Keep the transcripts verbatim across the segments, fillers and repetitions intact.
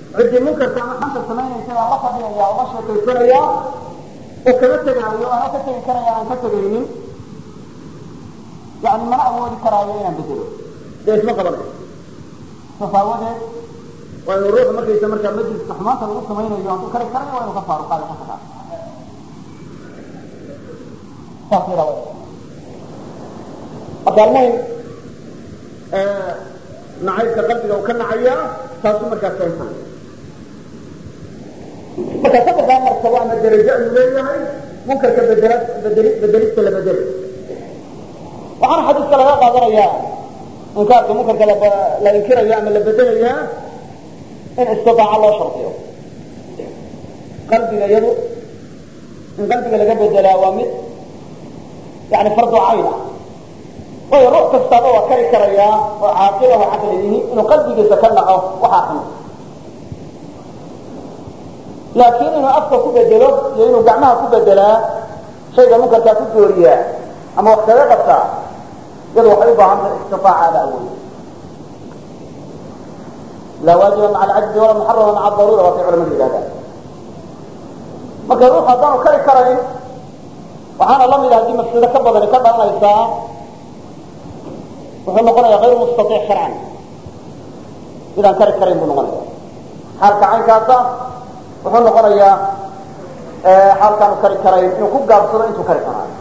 ciddii munkarka ama xanta samaynaysa aan la fadhiyaya oo la sheekaysanaya oo kama tegaayo ana ka tegi karaya aan ka tegaynin yani mana awoodi karaayo inaan bedelo dee isma qabanayo safaawadeed waa inuu ruuxu markaysa markaa majliska xumaanta lagu samaynayo hadduu kari karayo waa inuu ka faaruqaado ka tagaa saas yidhahda marka almuhim nacaybka qalbiga uu ka nacayaa taasu markaa keensanaya marka saddexdaa martabo ama darajo ayuu leeyahay munkarka bedela bedeli bedelista la bedeli waxaana xadiiska laga qaadanayaa inkaarka munkarka la inkirayo ama la bedelayaa in istitaaca loo shardiyo qalbiga iyadu in qalbiga laga bedelaa waa mid yani fardu cayn ah waayo ruux kastaaba waa kari karayaa oo caaqila oo caqli yihi inuu qalbigiisa ka naco waxaa xun laakiin inuu afka ku bedelo iyo inuu gacmaha ku bedelaa shayga munkarkaa ku dooriyaa ama wax kaga qabtaa iyadu waxay u baahan tahay istitaacaada awood laa waajiba maca alcajzi walaa muxarama maca adaruura waa kay culamadu yidhahdaan marka ruux haddaanu kari karayn waxaana la mid ah haddii mafsado ka badani ka dhalanaysaa wuxuu noqonaya غayr mustaiic sharcan midaan kari karayn buu noqonaya xaalka caynkaasa wuxuu noqonayaa xaalkaanu kari karayn inuu ku gaabsado intuu kari karaayo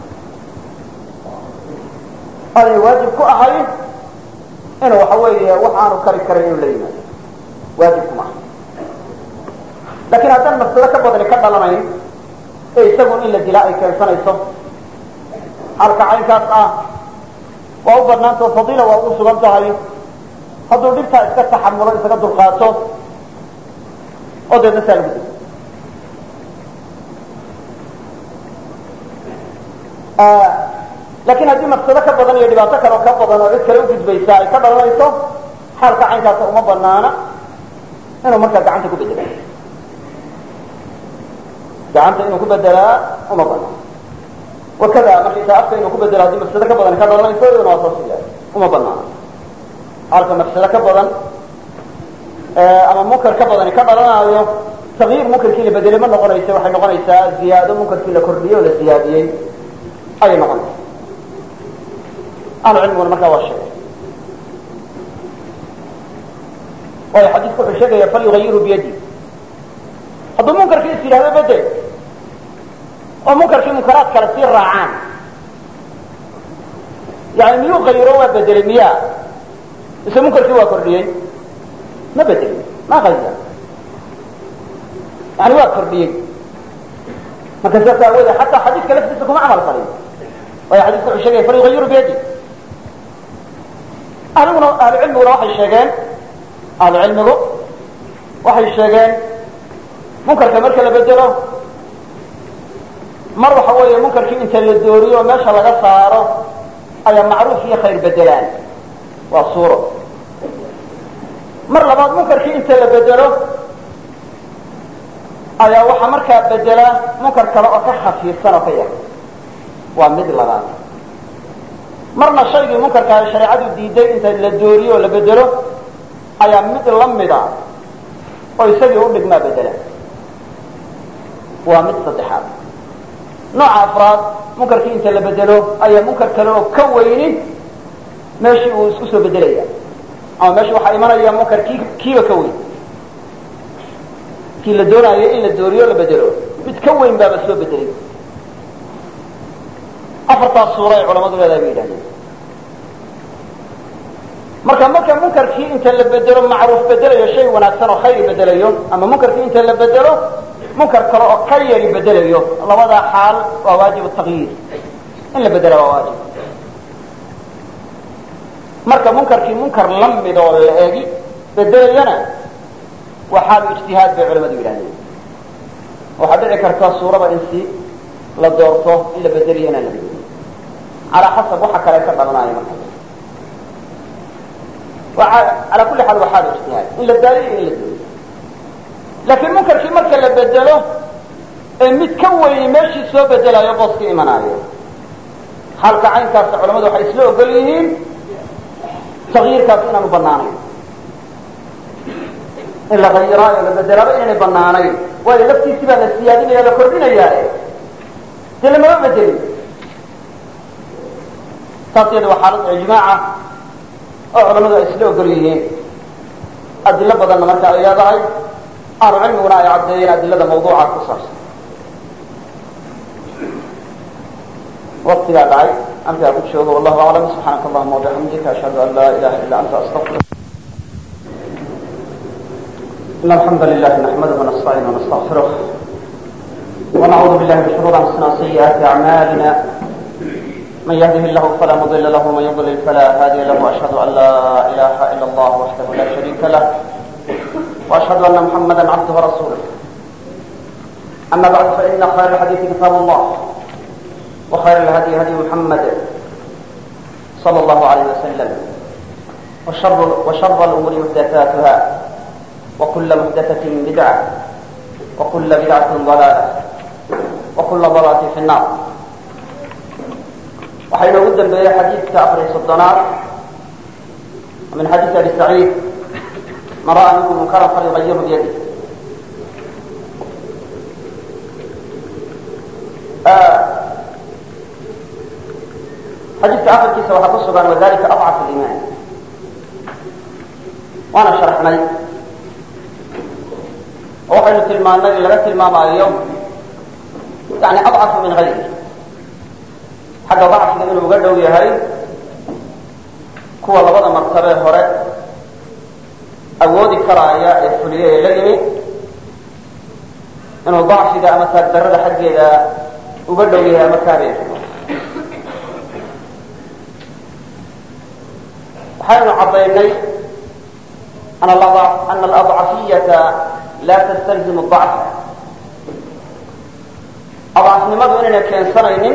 aanay waajib ku ahayn inuu waxa weeye wax aanu kari karayn inuu la yimaado waajib kuma aha lakin haddaan mafsado ka badani ka dhalanayn ee isagun in la dilaa ay keensanayso xaalka caynkaas ah waa u banaanta oo fadiila waa ugu sugan tahay hadduu dhibtaa iska taxamulo isaga dulqaato oo deedna saa lagu dilo laakin haddii mafsado ka badan iyo dhibaato kale oo ka badan oo cid kale ugudbaysa ay ka dhalanayso xaalka caynkaasa uma banaana inuu markaa gacanta ku bedela gacanta inuu ku bedelaa uma banaana wakada markaysa afka inuu ku bedelo haddii mafsado ka badan ka dhalanayso iyaduna waa saas yahay uma banaana halka mafsado ka badan ama munkar ka badani ka dhalanaayo takyiir munkarkii la bedelay ma noqonaysa waxay noqonaysaa ziyaado munkarkii la kordhiyey oo la ziyaadiyey ayay noqonaysa ahlu cilmiguna markaa waa sheegay waayo xadiisku wuxuu sheegaya falyugayiru biyadi hadduu munkarkii is yidhahdo bedel oo munkarkii munkaraad kale sii raacaan yani miyuu hayiro waa bedelay miya mise munkarkii waa kordhiyey ma bedelin ma hayra yani waa kordhiyey marka saas aawoodee xataa xadiiska laftiisa kuma camal falin waayo xadiisku wuxuu sheegaya falyugayiru biyadi ahliguna ahlu cilmiguna waxay sheegeen ahlu cilmigu waxay sheegeen munkarka marka la bedelo mar waxa weeye munkarkii inta la dooriyo oo meesha laga saaro ayaa macruuf iyo khayr bedelaan waa suuro mar labaad munkarkii inta la bedelo ayaa waxaa markaa bedela munkar kale oo ka khafiifsan oo ka yar waa mid labaad marna shaygii munkarkaa shareecadu diiday inta la dooriyo oo la bedelo ayaa mid lamida oo isagii u dhigmaa bedela waa mid saddexaad nooca afraad munkarkii inta la bedelo ayaa munkar kale oo ka weyni meeshii uu isku soo bedelaya ama meesha waxaa imanaya munkar ki kiiba ka weyn kii la doonaayo in la dooriyo la bedelo mid ka weyn baaba soo bedelay afartaas suura ay culamadu leedahay bay yidhahdeen marka marka munkarkii inta la bedelo macruuf bedelayo shay wanaagsan oo khayr bedelayo ama munkarkii inta la bedelo munkar kale oo ka yari bedelayo labadaa xaal waa waajib takyiir in la bedela waa waajib marka munkarkii munkar lamid oo la eegi bedelayana waa xaal ijtihaad bay culamadu yidhahdeen waxaa dhici karta suurada in si la doorto in la bedeliyo inaan la bedelin calaa xasab waxa kale ka dhalanaayo marka ala kuli xaal waa xaal ijtihaad in la daaliyo in la dooriyo laakiin munkarkii marka la bedelo ee mid ka weyni meeshii soo bedelayo booska imanaayo xaalka caynkaasa culamadu waxay isla ogol yihiin takyiirkaas inaanu banaanayn in la gayiraayo la bedelaaba inaynay banaanayn waayo laftiisii baa la siyaadinaya la kordhinayaa dee lamama bedelin taas iyada waa xaalad ijmaaca oo culamadu ay isla ogol yihiin adilo badanna marka ay leedahay ahlu cilmiguna ay caddeeyeen adilada mawduuca ku saabsan waqtigaa dhacay halkaa ku joogo wallahu aclam subxaanaka allahuma wabixamdika ashhadu an laa ilaha illa anta astaqfiruka إن الحمد لله نحمده ونستعينه ونستغفره ونعوذ بالله من شرور أنفسنا وسيئات أعمالنا من يهده الله فلا مضل له ومن يضلل فلا هادي له وأشهد أن لا إله إلا الله وحده لا شريك له وأشهد أن محمدا عبده ورسوله أما بعد فإن خير الحديث كتاب الله وخير الهدي هدي محمد صلى الله عليه وسلم وشر, وشر الأمور محدثاتها وكل محدثة بدعة وكل بدعة ضلالة وكل ضلالة في النار وحين قدم بي حديث كأخر صدنار ومن حديث أبي سعيد من رأى منكم منكرا فليغيره بيده آه حديث كأخر كيسا وحفظه وذلك أضعف الإيمان وأنا شرحني waxaynu tilmaanay in laga tilmaamaayo yani adcafu min hayri xagga dacfiga inuu uga dhow yahay kuwa labada martabee hore awoodi karaaya ee fuliye ee la yimi inuu dacfiga ama taagdarada xaggeeda uga dhow yahay ama kaabeer waxaynu caddaynay ana aladcafiyata la tstalzim dacf adcafnimadu inayna keensanaynin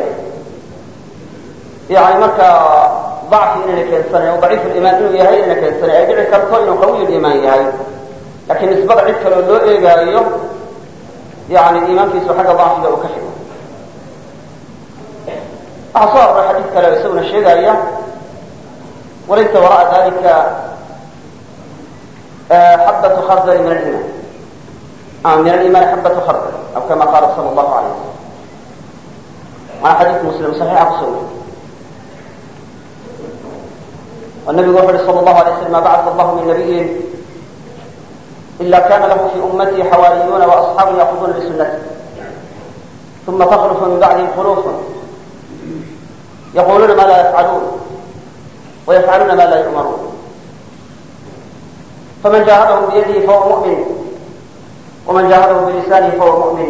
yani markaa dacfi inayna keensanayn o daciif limaan inuu yahay inayna keensanayn ay dhici karto inuu qawiy limaan yahay lakiin nisbada cid kaleo loo eegaayo yani iimaankiisu xagga dacfiga uu ka xigo waxaa soo aroray xadiid kale oo isaguna sheegaya walaysa wara'a dalika xabatu khardali min aliman من الإيمان حبة خردل أو كما قال صلى الله عليه وسلم وعن حديث مسلم صحيح أقصوه والنبي محمد صلى الله عليه وسلم ما بعث الله من نبي إلا كان له في أمتي حواريون وأصحاب يأخذون بسنته ثم تخلف من بعدهم خلوف يقولون ما لا يفعلون ويفعلون ما لا يؤمرون فمن جاهدهم بيده فهو مؤمن ومن جاهده بلسانه فهو مؤمن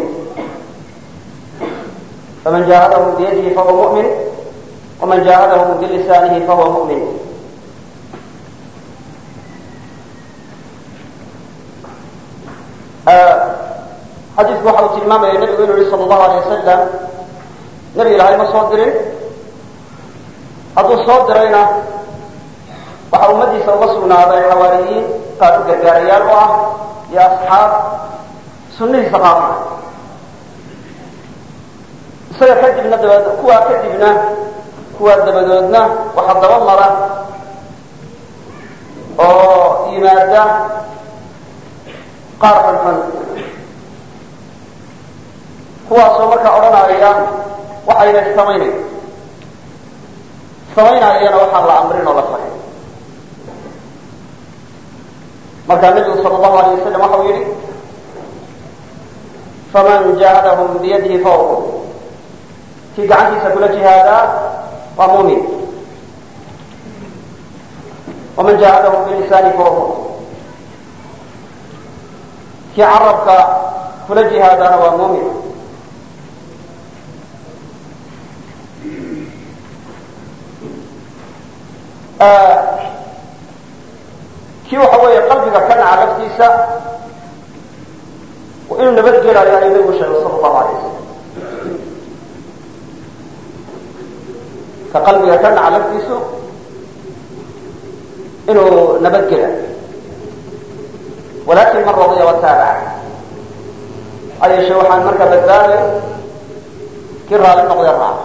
فمن جاهده بيده فهو مؤمن ومن جاهده بلسانه فهو مؤمن حديث waxa uu tilmaamaya nabigu inuu yiri sallallahu alayhi wasallam nabi ilaahay ma soo dirin hadduu soo dirayna waxa ummadiisa uga sugnaaday xawaariyiin qaar u gargaarayaal u ah iyo asxaab sunnihiisa qaata isaga kadibna dabaed kuwaa kadibna kuwaa dabadoodna waxa daba mara oo yimaada qaar xunxun kuwaasoo markaa odhanaya waxayna samaynay samaynayana waxaan la amrin oo la faray markaa nabigu sala allahu alayh wasalam waxa uu yidhi faman jahadahum biyadihi fahuwa kii gacantiisa kula jihaadaa waa muumin waman jahadahum bilisaani fahuwa kii carabka kula jihaadaana waa muumin kii waxa weeye qalbiga ka naca laftiisa inuu nabadgelayo ayuu nabigu sheegay sala allahu alayh wasalam ka qalbiga ka naca laftiisu inuu nabadgelayo walakin man radiya wataabaca ayeshe waxaan markaa badbaaday kii raali noqday raaca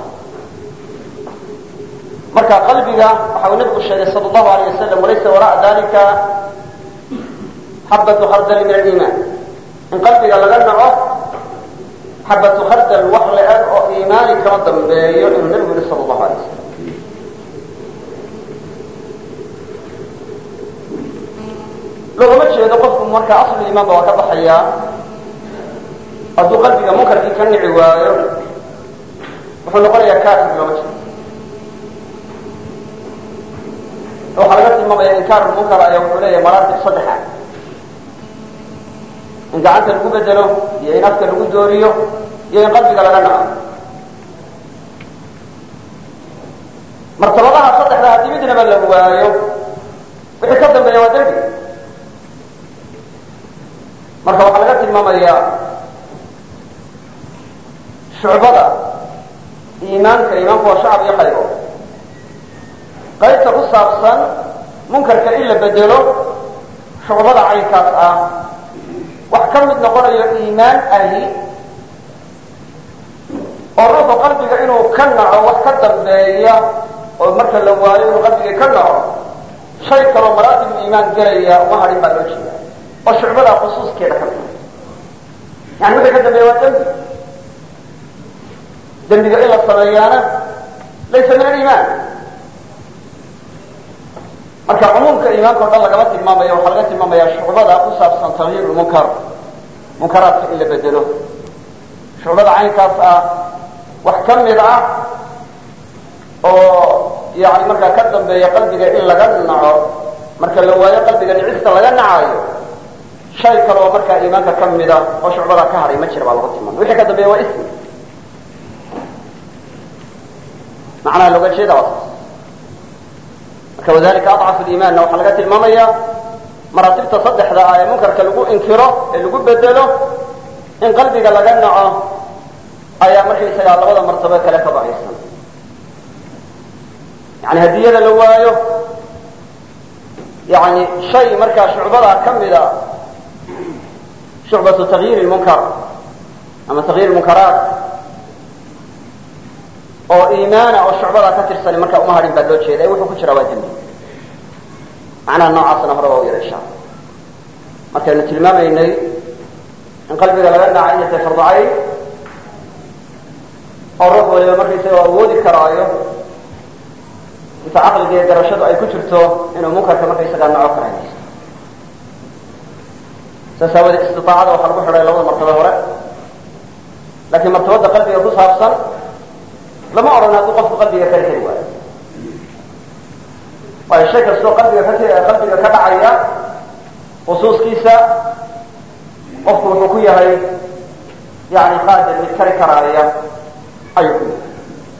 marka qalbiga waxa uu nabigu sheegay sala allahu alayh wasalam walaysa wara'a dalika xabatu khardali min aliimaan in qalbiga laga naco xabatu khardal wax la-eg oo iimaani kama dambeeyo inuu nabigu yihi sala allahu alay wasalam. loogama jeedo qofku markaa aslu iimaanba waa ka baxayaa hadduu qalbiga munkarkii ka nici waayo wuxuu noqonayaa kaafir. looma jeedo waxaa laga tilmaamaya inkaar munkar ayaa wuxuu leeyahay maraatib saddexa in gacanta lagu bedelo iyo in afka lagu dooriyo iyo in qalbiga laga naco. martabadaha saddexda haddii midnaba la waayo wixii ka dambeeya waa dembi. marka waxaa laga tilmaamayaa shucbada iimaanka iimaanku waa shacab iyo qaybo qaybta ku saabsan munkarka in la bedelo shucbada caynkaas ah wax ka mid noqonayo iimaan ahi oo ruuxu qalbiga inuu ka naco wax ka dambeeya oo marka la waayo inuu qalbiga ka naco shay kaloo maraatib iimaan gelaya uma hadhin baa loo jeeda oo shucbada khusuuskeeda ka mida. yani wixii ka dambeeya waa dembi. dembiga in la sameeyaana laysa min aliimaan. marka cumuumka iimaanka o dhan lagama tilmaamayo waxaa laga tilmaamaya shucbada ku saabsan tagyiir lmunkar munkaraadka in la bedelo. shucbada caynkaas ah wax ka mid ah oo yani markaa ka dambeeya qalbiga in laga naco marka la waayo qalbiga nicista laga nacayo shay kale oo markaa iimaanka ka mida oo shucbada ka hadhay ma jira baa lagu tilmaamay. wixii ka dambeeya waa ismi macnaha looga jeeda waa taas. marka wadalika adcafu liimaanna waxaa laga tilmaamaya maraatibta saddexda ah ee munkarka lagu inkiro ee lagu bedelo in qalbiga laga naco ayaa markaysagaa labada martabo kale ka baxaysan. yani hadiyada la waayo yani shay markaa shucbada ka mida shucbatu tagyiir lmunkar ama tagyiir munkaraat oo iimaana oo shucbada ka tirsan markaa uma hadhin baa loo jeeda wuxuu ku jiraa waa dembi. macnaha noocaasna hore waa u yara insha alla markaynu tilmaamaynay in qalbiga laga naca inay tahay fardu cayn oo ruux waliba markaysaga awoodi karaayo inta caqliga iyo garashadu ay ku jirto inuu munkarka markaysagaa naco karayso. saas aawadee istiaacada waxaa lagu xidhay labada martaba hore laakiin martabada qalbiga ku saabsan lama odhan hadduu qofku qalbiga kari kari waayo. waayo shay kastoo qalbiga ka qalbiga ka dhacaya khusuuskiisa qofku wuxuu ku yahay yani qaadir mid kari karaaya ayuu ku yahay.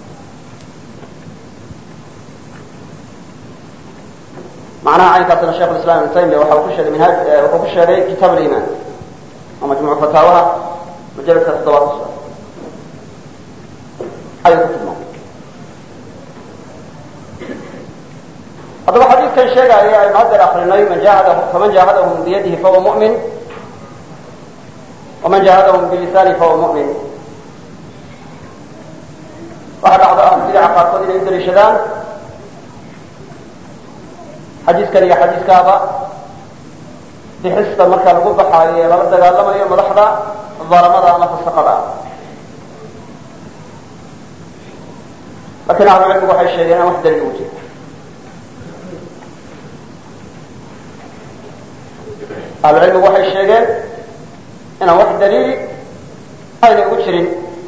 macnaha caynkaasna sheikh islam ibn taymiya waxa uu ku sheegay minhaaj wuxuu ku sheegay kitaab aliimaan oo majmuuc fataawaha mujalladka toddobaad ku sugan ayuu ku tilmaamay. haddaba xadiidkan sheegaya aynu haddeer akrinay man jahadahu faman jahadahum biyadihi fahuwa mu'min waman jahadahum bilisani fahuwa mu'min. waxaa dhacda ahlu bidaca qaarkood inay u daliishadaan xadiiskan iyo xadiiskaaba bixista marka lagu baxaayo ee lala dagaalamayo madaxda dalamada ama fasaqada ah. lakin ahlucilmigu waxay sheegeen aan wax daliil ugu jiro. ahlucilmigu waxay sheegeen inaan wax daliili aynay ugu jirin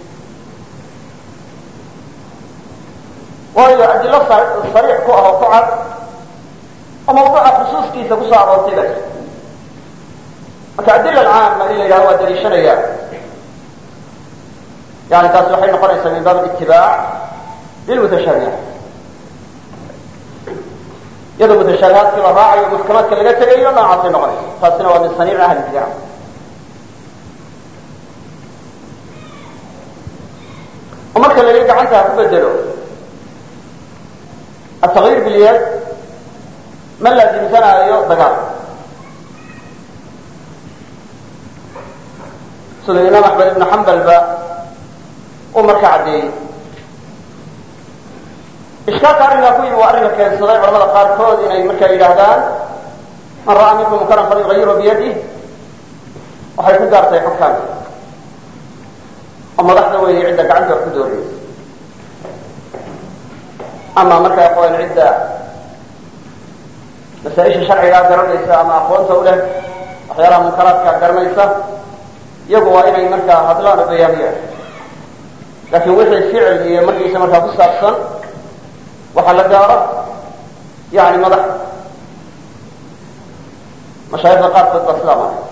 waayo adilo sariix ku ah oo ku cad oo mawduuca khusuuskiisa kusoo aroortay bas. marka adila alcaama in la yidhahdo waa daliishanaya yani taasi waxay noqonaysaa min baab itibaac lilmutashaabihaat iyadoo mutashaabihaadkii la raacayo maxkamaadka laga tegayo noocaasay noqonaysa. taasina waa min saniic ahli bidca. oo marka la yidhi gacanta ha ku bedelo atagyiir bilyad ma laazimsanaayo dagaal sida imaam axmed ibnu xambal ba uu marka caddeeyey. ishkaalka arrinkaa ku yimi waa arrinka keensaday culamada qaarkood inay markaa yidhaahdaan man ra'aa minkum munkaran falyughayyirhu biyadih waxay ku gaartay xukaamka oo madaxda weeye cidda gacanta wax ku dooraysa ama markaa aqoon cidda masaaisha sharcigaa garanaysa ama aqoonta u leh waxyaalaha munkaraadka garanaysa iyagu waa inay markaa hadlaan oo bayaamiyaan laakiin wixii ficil iyo markiisa markaa ku saabsan waxaa la gaaro yani madax mashaayikda qaarkood baa sidaa maray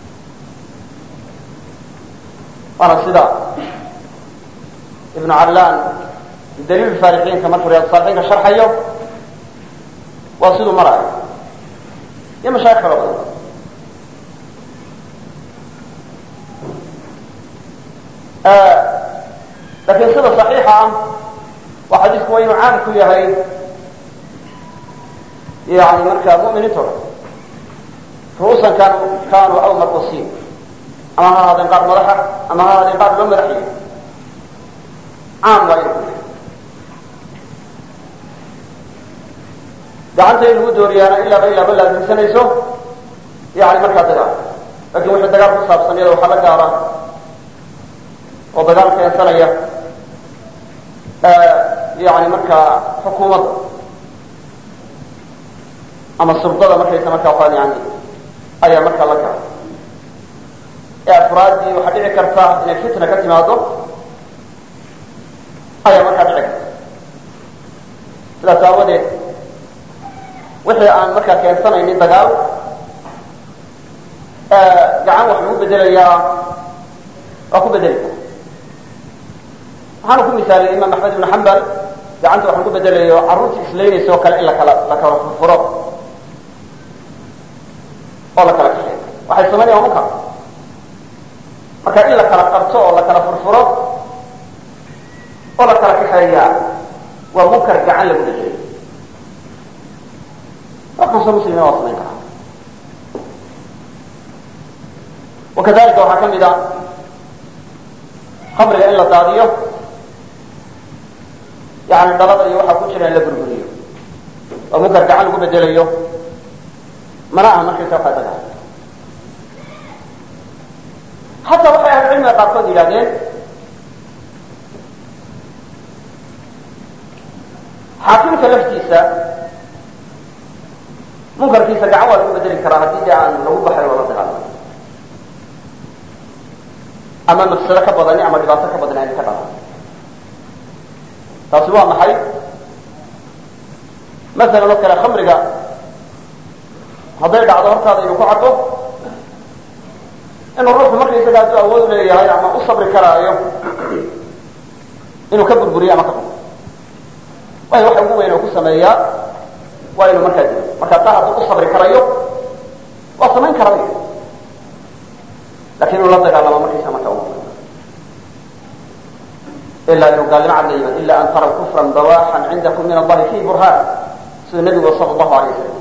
waana sida ibnu callaan daliil faarixiinka markuu riyaad saalixiinka sharxayo waa siduu maraayo iyo mashaayik kalo badan laakiin sida صaxiixa ah waa xadiisku waa inuu caam ku yahay yani markaa mu'miniinta o dhan ru'uusan kaanu kaanuu aw marqusiin ama ha ahaadeen qaar madaxa ama ha ahaadeen qaar loo madaxiyo caam waa inuu ku yahay gacanta in lagu dooriyaana ilaaba ilaaba laasimsanayso yani markaa dagaal lakin wixii dagaal ku saabsan iyada waxaa la gaara oo dagaal keensanaya yani markaa xukuumadda ama surdada markaysa markaa waan yani ayaa markaa la gaara ee afraaddii waxaa dhici karta inay fitna ka timaado ayaa markaa dhici karta sidaas aawadeed wixii aan markaa keensanaynin dagaal gacan wax lagu bedelayaa waa ku bedeli kara waxaanu ku misaaliyay imaam axmed ibn xambal gacanta wax lagu bedelayo carruurta islaynaysa oo kale in lakala la kala furfuro oo la kala kaxeeyo waxay samaynayan waa munkar marka in la kala qabto oo la kala furfuro oo la kala kaxeeyaa waa munkar gacan lagu bedelayo waxkaasoo muslimiina waa samayn karaa wakadalika waxaa ka mid a khamriga in la daadiyo yani dhalada iyo waxaa ku jira in la burburiyo oo munkar gacan lagu bedelayo mana aha markaysa waxaa dagaal hataa waxay ahlucilmiga qaarkood yidhahdeen xaakimka laftiisa munkarkiisa gacan waa lagu bedeli karaa haddii de aan lagu baxay oo la dagaalamo ama mafsado ka badani ama dhibaato ka badani ayna ka dhalan taasi waa maxay masalan oo kale khamriga hadday dhacdo hortaada inuu ku caddo inuu ruuxu markaysaga hadduu awood leeyahay ama u sabri karaayo inuu ka burburiyo ama ka xumo waayo waxa ugu weyn oo ku sameeyaa waa inuu markaa dilo markaa taa hadduu u sabri karayo waa samayn karaya lakin inuu la dagaalamo markaysa marka u ilaa inuu gaalnimo cad la yimaado ila an taraw kufran bawaxan cindakum min allahi fi burhaan siduu nabigu sala allahu alay wasalam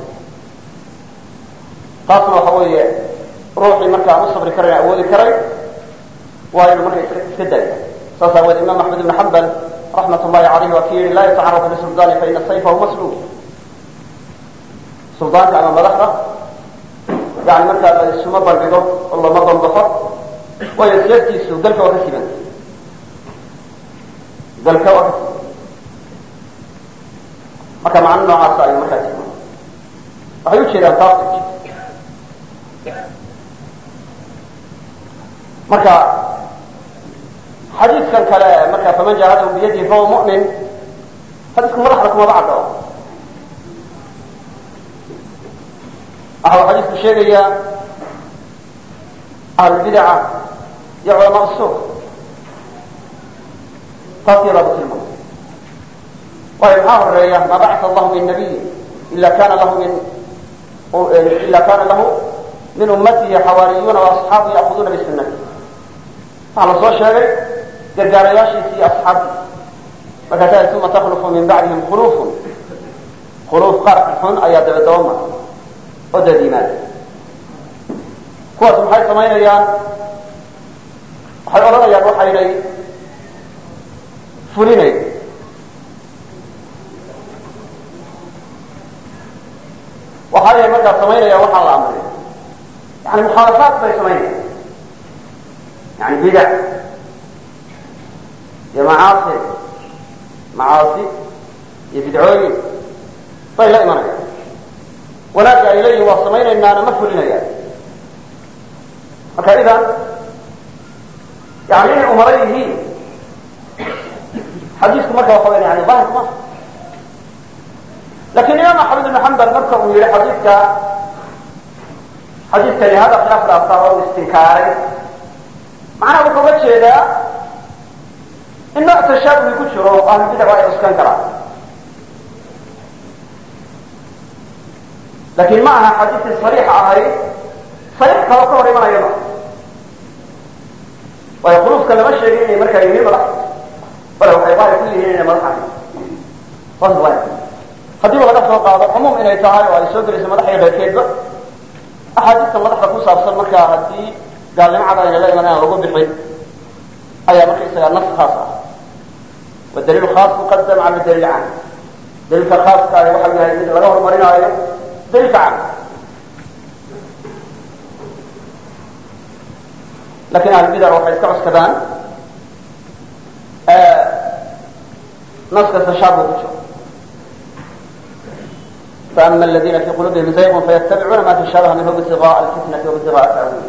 taasna waxa weeye ruuxii marka aan u sabri karayn awoodi karay waa inuu marka iska daayo saas aaweed imaam axmed ibn xambal raxmat ullahi alayh waa ki yihi laa yatacaradu lisuldaani faina sayfahu maslul suldaanka ama madaxda yani markaa la isuma bandhigo oo lama banbaxo waayo seeftiisu dalka waa ka siban dalka waa ka siban marka macno noocaasa ayuu markaa siman waxay ujeedaan taas marka xadiidkan kale marka faman jahadahu biyadihi fahuwa mu'min xadiisku madaxda kumaba caddo waxa uu xadiisku sheegayaa ahlulbidaca iyo culamaa suuq taas yadaaba tilmaamay waayo maxaa horeeya maa bacata allahu min nabiyin ila kana lahu min ila kana lahu min ummatihi xawaariyuuna waasxaabu ya'khuduna bisunati waxaa la soo sheegay gargaarayaashiisi iyo asxaabtiisa markaasaa uma takhlufu min bacdihim khulufun khuluuf qaar xun ayaa dabadabama oo dadiimaada kuwaas maxay samaynayaan waxay odhanayaan waxaynay fulinayn maxay markaa samaynaya waxaa la amray yani mukhaalafaat bay samaynaya yani bidac iyo macaasi macaasi iyo bidcooyin bay la imanayaan wanaagga ay leeyihin waa samaynaynaana ma fulinayaan marka idan yani inay umara yihiin xadiisku marka waxa weya yani daahir ma lakin imaam axmed ibn xambal marka uu yihi xadiidka xadiidkani hada khilaaf dhaaftaa oo istinkaaray macnaha wuxuu uga jeedaa in nooc tashaabuhi ku jiro oo ahlu bidac ay cuskan karaan lakin ma aha xadiidkii sariixa ahayd sariix kaloo ka hor imanaya ma waayo khuluufka lama sheegin inay markaa yihiin madax bale waxay daahir ku yihiin inay madax ahayn haddiiba laga soo qaado cumuum inay tahay oo ay soo gelayso madax iyo keyrkeedba axaadiista madaxda ku saabsan markaa haddii gaalnimo cad ayna la iman aan lagu bixin ayaa markaysaga nas khaas ah wadaliil khaas muqadam cala daliil cam daliilka khaaska ah waxa yahay mid laga horumarinaayo daliilka cam lakin ahlulbidac waxay iska cuskadaan naska tashaabuh ku jiro فأما الذين في قلوبهم زيغ فيتبعون ما تشابه منه ابتغاء الفتنة وابتغاء تأويله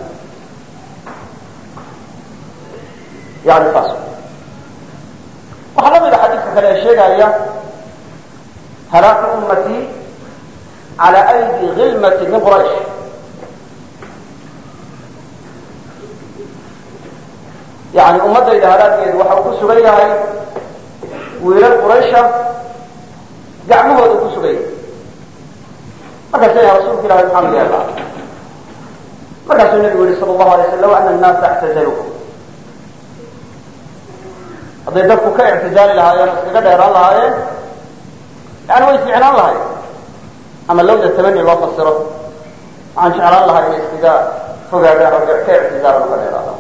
يعني فاصل waxaa la mida xadiidka kale ee sheegaya halaaku ummatii cala aydi hilmati min quraysh yani ummadayda halaageedu waxa uu ku sugan yahay wiilal quraysha gacmahooda ku sugan yahay markaas ya rasuulka ilahi maxamed yeela markaasuu nabigu yihi sal allahu alay slam ana annaasa ictazalukum hadday dadku ka ictizaali lahaayeen o iskaga dheeraan lahaayeen yani way ficnaan lahayen ama lawda tamani loo fasiro waxaan jeclaan lahaa inay iskaga fogaadaan oo ka ictizaalan uka dheeraadaan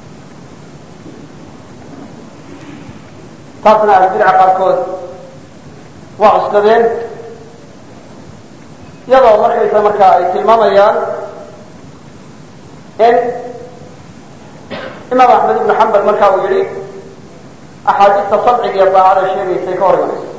taasna ahlubidca qaarkood waa cuskadeen iyadoo markaysa markaa ay tilmaamayaan in imaam axmed ibnu xambal marka uu yihi axaadiista samciga iyo daacada sheegaysay ka hor imanaysa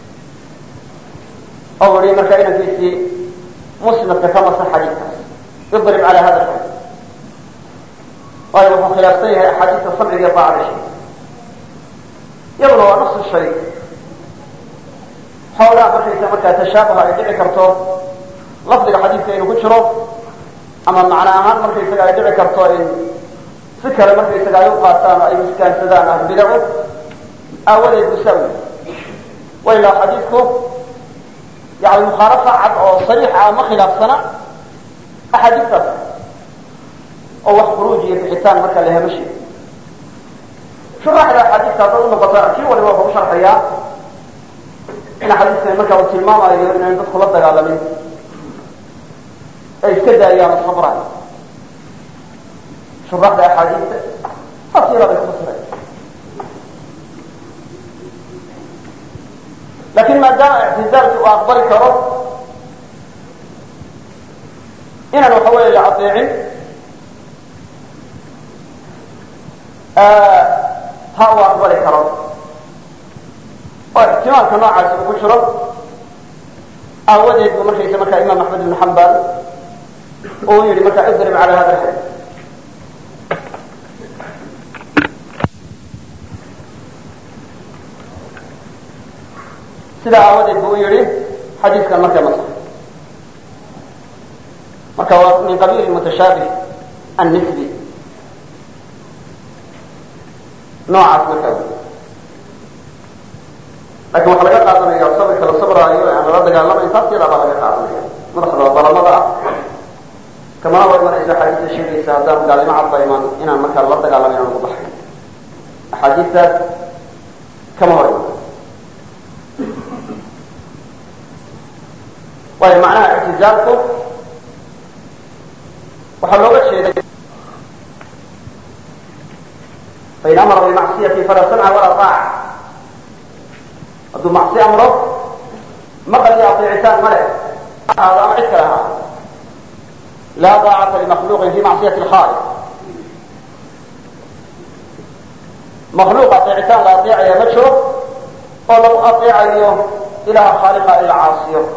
oo yihi markaa inankiisii musnadka ka masa xadiidkaas idrib cala hada alxadiid waayo wuxuu khilaafsan yahay axaadiista samciga iyo daacada sheegay iyaduna waa nafsu shay xoogaa markaysa markaa tashaabuha ay dhici karto lafdiga xadiidka inuu ku jiro ama macno ahaan markaysaga ay dhici karto in si kale markaysaga ay u qaataan oo ay miskaansadaan ahlubidacu aawadeed busaawi wa ilaa xadiidku yani mukhaalafa cad oo sariixa ah ma khilaafsana axaadiistaas oo wax khuruuj iyo bixitaan marka la hema sheego shuraxda axaadiista haddaad u noqota kii waliba wuxuu u sharxayaa in xadiiskani marka uu tilmaamayo inaan dadku la dagaalamin ay iska daayaan oo sabraan shuraxda axaadiista saas yadaa bay kufasireen lakin maadaama ictizaalki uu aqbali karo inaan waxa weeye la adeecin ha uu aqbali karo oo ixtimaalka noocaasi uu ku jiro aawadeed bu markaysa markaa imaam axmed ibn xambal uu yihi markaa idrib cala hada alxadiid sidaa aawadeed bu u yihi xadiidkan markaa ma sax marka waa min qabiil mutashaabih annisbi noocaas markaa lakin waxaa laga qaadanaya sabirka la sabraayo e aan lala dagaalamayn taas yadaa baa laga qaadanaya madaxda dalamada ah kamana hor imanayso axaadiista sheegaysa haddaan gaalnimo cadba iman inaan markaa lala dagaalamayn aan ugu baxay axaadiistaas kama hor iman waayo macnaha ictizaalku waxaa looga jeeday fain amara bimacsiyati falaa samca walaa taaca hadduu macsi amro maqal iyo ateecitaan ma leh هذا أمر كلها لا طاعة لمخلوق في معصية الخالق. مخلوق أطيعتان لا أطيع يا مشروع ولو أطيع اليوم إله خالق إلى عاصيه.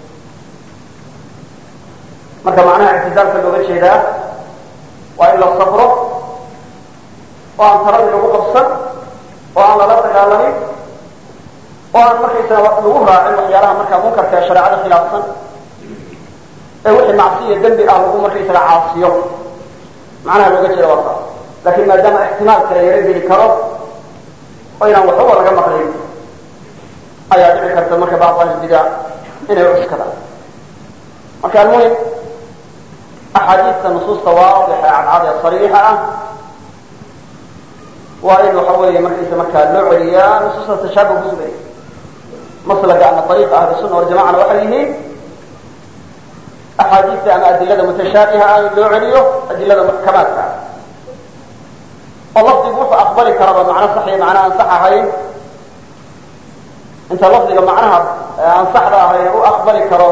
marka macnaha ictidaalka looga jeedaa waa in la sabro oo aan taradii lagu qabsan oo aan lala dagaalamin oo aan markaysa lagu raacin waxyaalaha markaa munkarka ee shareecada khilaafsan ee wixii macsiyo dembi ah lagu markaysaga caasiyo macnaha looga jeeda waa saas. laakiin maadaama ixtimaalka la yara geli karo oo inaan waxba laga maqlin ayaa dhici karta marka bacd ahlibidaa inay cuskadaan. marka almuhim axaadiista nusuusta waadixa cadcad ee sariixa ah waa in waxa weeye markaysa markaa loo celiyaa nusuusta tashaabuh ku sugaya. maslaga ama ariiqa ahli sunna waljamacana waxay yihiin axaadiista ama adilada mutashaabiha ah in loo celiyo adilada muxkamaadka ah oo lafdigu wuxuu aqbali karaba macno sax iyo macno aan sax ahayn inta lafdiga macnaha aan saxda ahayn u aqbali karo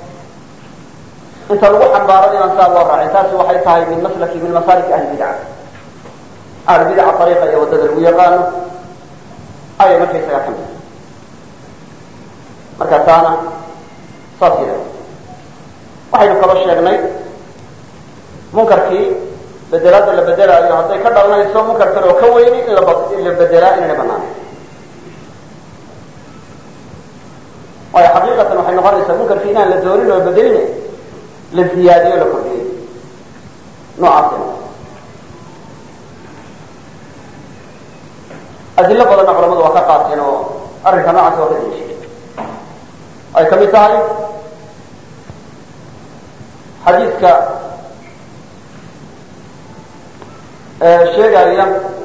inta lagu xambaaro inaan saa loo raacin. taasi waxay tahay min maslaki min masaaliki ahli bidca. ahli bidca ariiqa iyo waddada lagu yaqaano ayay markaysaga ka mid marka taana saas yidhahda. waxaynu kaloo sheegnay munkarkii bedelaadda la bedelaayo hadday ka dhalanayso munkar kale oo ka weyni in la bedelaa inayna banaanayn. waayo xaqiiqatan waxay noqonaysaa munkarkii inaan la doonin oo bedelin la ziyaadiyo la kordhiyey noocaas. adilo badanna culamadu waa ka qaateen oo arrinka noocaas waa ka deliishay. ay ka mid tahay xadiidka sheegaya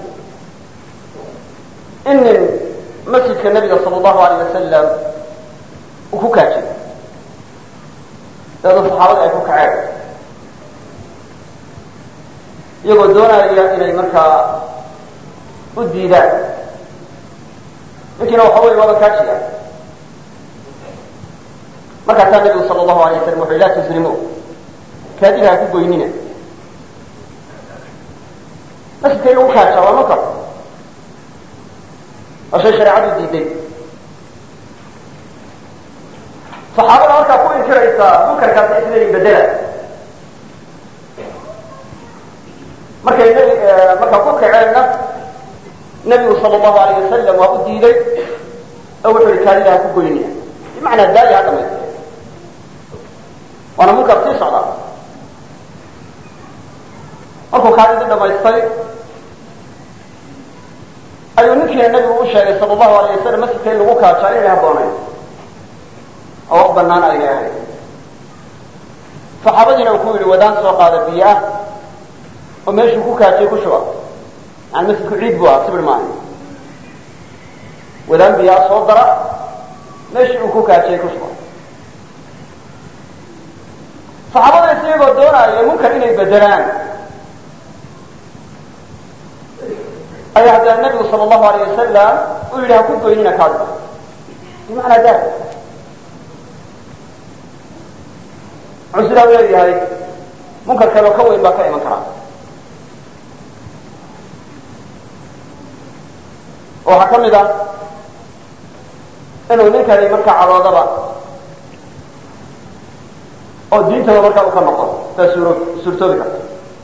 in nin masjidka nabiga sala allahu alayh wasalam uu ku kaajay dada saxaabada ay ku kaceen iyagoo doonaya inay markaa u diidaan. ninkiina waxa wey waaba kaajiya. markaasaa nabigu sala allahu alay wasalam wuxu laa tusrimu kaadiga ha ku goynina. masjidka in lagu kaaja waa munkar waa shay shareecadu diiday. saxaabada markaa ku inkiraysaa munkarkaasa isleeyihin bedela markay nbi markaa ku kaceenna nabigu sala allahu alayh wasalam waa u diiday oo wuxuu yihi kaadiga ha ku goynina bimacnaa daaya ha dhamaystay waana munkar sii socdaa. markuu kaadidii dhamaystay ayuu ninkiina nabigu u sheegay sala allahu alayh wasalam masjidka in lagu kaajaa inay habboonayn oo wax banaan aynay ahayn. saxaabadiina uu ku yidhi wadaan soo qaada biyo ah oo meeshuu ku kaajay ku shuba. yani masjidku ciid bu aha sibir maaha. wadaan biyo ah soo dara meeshii uu ku kaajay ku shuba. saxaabada isagoo doonaya munkar inay bedelaan ayaa haddana nabigu sala allahu alayh wasalam u yidhi ha ku goynina kaadida bimacnaa daa. wuxuu sidaa u leeyahay munkar kaleo ka weyn baa ka iman karaa. waxaa ka mid ah inuu ninkani markaa cadoodaba oo diintaba markaa u ka noqon taa suuro suurtoobi karta.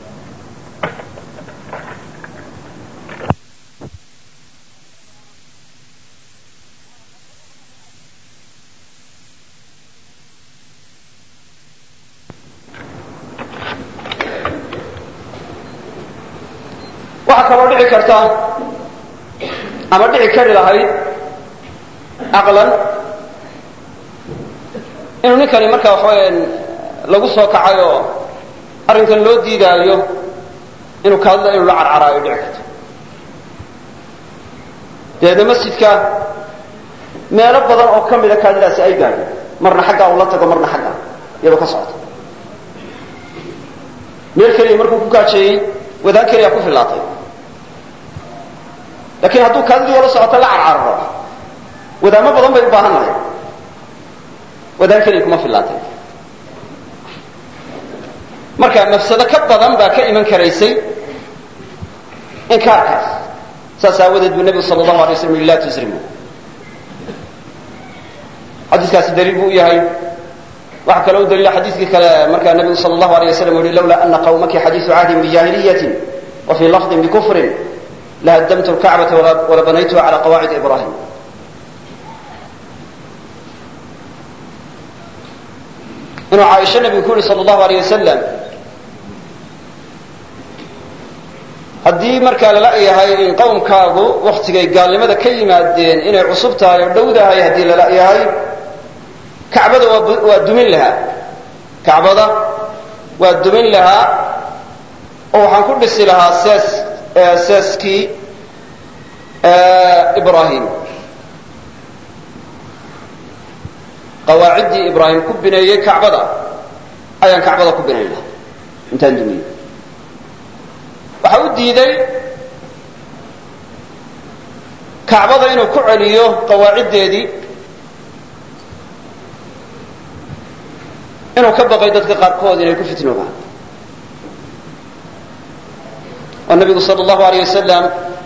waxaa kaloo dhici karta ama dhici kari lahayd aqlan inuu ninkani markaa waxaweya lagu soo kacay oo arrinkan loo diidaayo inuu kaadida inuu la carcaraayo dhici karto. dabeedna masjidka meelo badan oo ka mida kaadidaasi ay gaadho marna xaggaa uu la tago marna xaggaa iyadoo ka socto. meel keliya markuu ku kaajeeyey wadaan keliya ku fillaatay. laakiin hadduu kaadidii wala socoto la carcararo wadaamo badan bay u baahan nahay wadaan keliya kuma fillaatay. marka mafsado ka badan baa ka iman karaysay inkaarkaas saas aawadeed buu nebigu sala allahu alay waslam yihi laa tusrimu xadiiskaasi daliil buu u yahay waxaa kaloo u daliila xadiiskii kale markaa nebigu sala allahu alayh wasalam u yihi lawlaa ana qawmaki xadiisu cahdin bijaahiliyatin wa fii lafdin bikufrin lahaddamtu lkacbata wala banaytuha cala qawaacidi ibrahim inuu caaisha nebigu ku yihi sala allahu alayh wasalam haddii markaa lala yahay in qowmkaagu waktigay gaalnimada ka yimaadeen inay cusub tahay oo dhowdahay haddii lala yahay kacbada waa dumin lahaa kacbada waa dumin lahaa oo waxaan ku dhisi lahaa sees seeskii ibrahim qawaaciddii ibraahim ku bineeyey kacbada ayaan kacbada ku binayn lahaa intaan dumiyey waxa u diiday kacbada inuu ku celiyo qawaaciddeedii inuu ka baqay dadka qaarkood inay ku fitnoobaan oo nebigu sala allahu alayh wasalam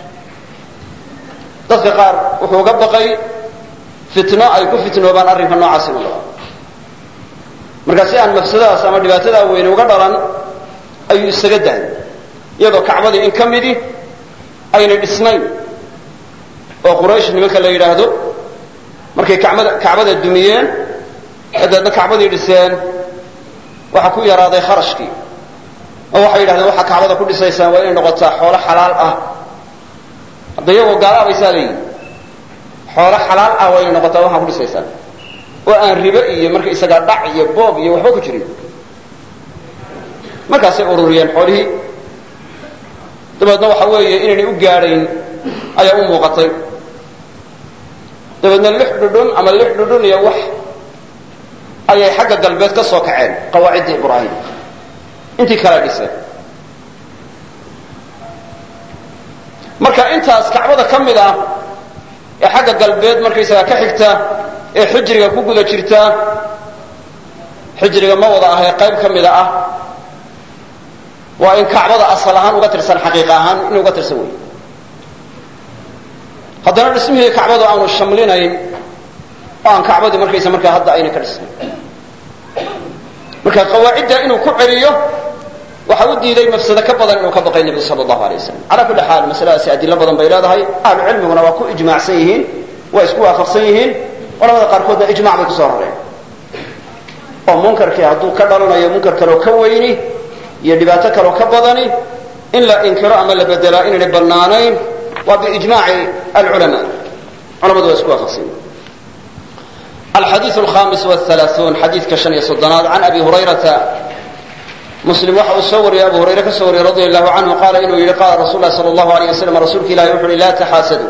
dadka qaar wuxuu uga baqay fitno ay ku fitnoobaan arrinka noocaasi u dhaco markaa si aan mafsadadaas ama dhibaatadaa weyne uga dhalan ayuu isaga daayay iyadoo kacbadii in ka midi aynay dhisnayn oo quraysh nimanka la yidhaahdo markay kacbada kacbada dumiyeen ee dabeedna kacbadii dhiseen waxaa ku yaraaday kharashkii oo waxay yidhahdeen waxaa kacbada ku dhisaysaan waa inay noqotaa xoolo xalaal ah hadda iyagoo gaalaabaysaa leeyihi xoolo xalaal ah waa inay noqotaa waxaa ku dhisaysaan oo aan ribe iyo marka isagaa dhac iyo boob iyo waxba ku jirin markaasay ururiyeen xoolihii dabeedna waxa weeye inaynay u gaadhayn ayaa u muuqatay dabeedna lix dhudhun ama lix dhudhun iyo wax ayay xagga galbeed ka soo kaceen qawaaciddii ibraahim intii kala dhiseen marka intaas kacbada ka mid ah ee xagga galbeed markaysagaa ka xigta ee xijriga ku guda jirta xijriga ma wada ahee qayb ka mida ah waa in kacbada asal ahaan uga tirsan xaqiiqa ahaan in uga tirsan wey haddana dhismihii kacbadu aanu shamlinayn oo aan kacbadii markaysa markaa hadda ayna ka dhisnayn marka qawaacidda inuu ku celiyo waxa u diiday mafsado ka badan inuu ka baqay nebigu sala allahu alay wasalam calaa kulli xaal masaladaasi adilo badan bay leedahay ahlu cilmiguna waa ku ijmaacsan yihiin waa isku waafaqsan yihiin culamada qaarkoodna ijmac bay kusoo rareen oo munkarkii hadduu ka dhalanayo munkar kaloo ka weyni iyo dhibaato kaloo ka badani in la inkiro ama la bedelaa inaynay bannaanayn waa biijmaaci alculamaa culamadu waa isku waafaqsan yihiin الحديث الخامس والثلاثون حديث كشن يصدناد عن أبي هريرة مسلم وحا أصور يا أبو هريرة كسوري رضي الله عنه قال إنه قال رسول الله صلى الله عليه وسلم رسولك لا يوحي لا تحاسدوا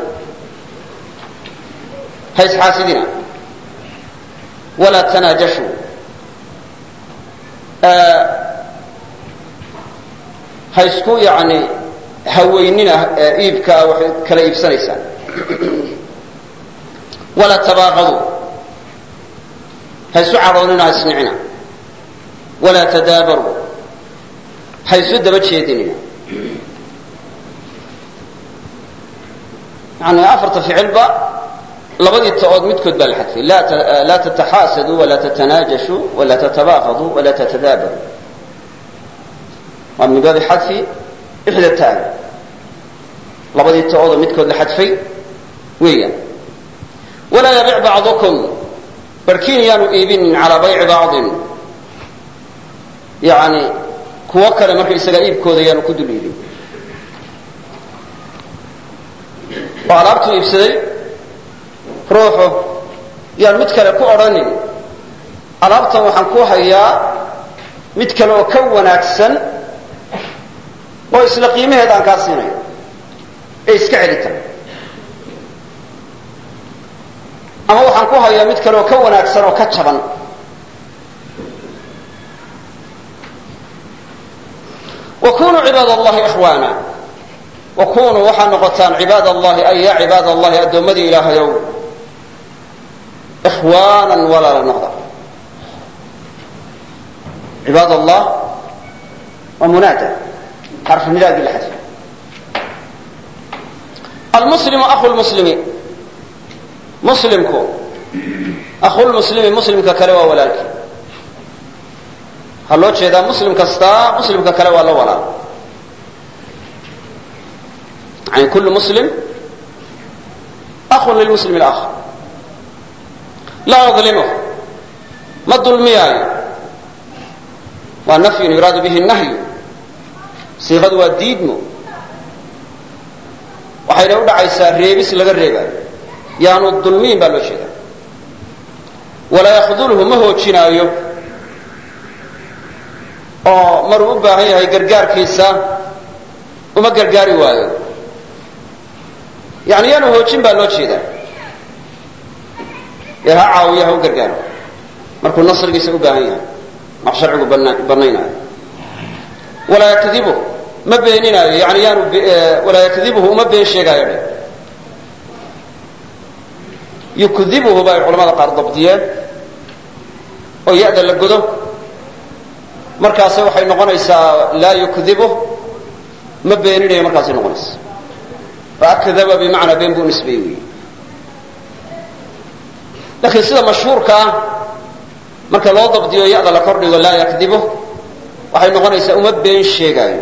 هيس حاسدنا ولا تناجشوا آه هيسكو يعني هويننا إيبكا كلا إيبسانيسان ولا تباغضوا haysu caroonina isnicina walaa tadaabaru haysu daba jeedinina yani afarta ficilba labadii ta'ood midkood baa la xadfay laa tataxaasaduu walaa tatanaajashuu walaa tatabaaqaduu walaa tatadaabaruu waa min baabi xadfi ixda taag labadii ta'oodoo midkood la xadfay weeyaan walaa yabic bacdukum barkiin yaanu iibinin calaa bayci bacdin yani kuwo kale marka isagaa iibkooda yaanu ku dul iibin oo alaabtuu iibsaday ruuxu yaan mid kale ku odhanin alaabtan waxaan ku hayaa mid kale oo ka wanaagsan oo isla qiimaheed aan kaa siinayo ee iska celi kara ama waxaan ku hayaa mid kale oo ka wanaagsan oo ka jaban wakunuu cibaad allahi ikhwaana wakunuu waxaa noqotaan cibaad allahi ay yaa cibaad allahi addoommadii ilaahayow ikhwaanan walaala noqda cibaad allah ومنادى حرف النداء بالحذف. المسلم أخو المسلم مسلمكو أخو المسلم مسلمك كلوا ولالك هلو جيدا مسلم كستا مسلمك كلوا ولا ولا يعني كل مسلم أخ للمسلم الآخر لا يظلمه ما الظلمياي والنفي يراد به النهي صيغة والديدمو waxayna u dhacaysaa reebis laga reebay yaanu dulmiin baa loo sheegaa wala yakhduluhu ma hoojinaayo oo maruu u baahan yahay gargaarkiisa uma gargaari waayo yani yaanu hoojin baa loo jeedaa ee ha caawiya ha u gargaaro markuu nasrigiisa u baahan yahay wax sharcigu bannaynayo wala yakdibuhu ma beeninayo yani yaanu wala yakdibuhu uma been sheegaayo dhe yukdibuhu bay culamada qaar dabdiyeen oo ya-da la godo markaase waxay noqonaysaa laa yukdibuh ma beeninayo markaasay noqonaysa akdaba bimacnaa been buu nisbeeyey wey laakiin sida mashhuurka ah marka loo dabdiyo ya-da la kordhigo laa yakdibuh waxay noqonaysaa uma been sheegaayo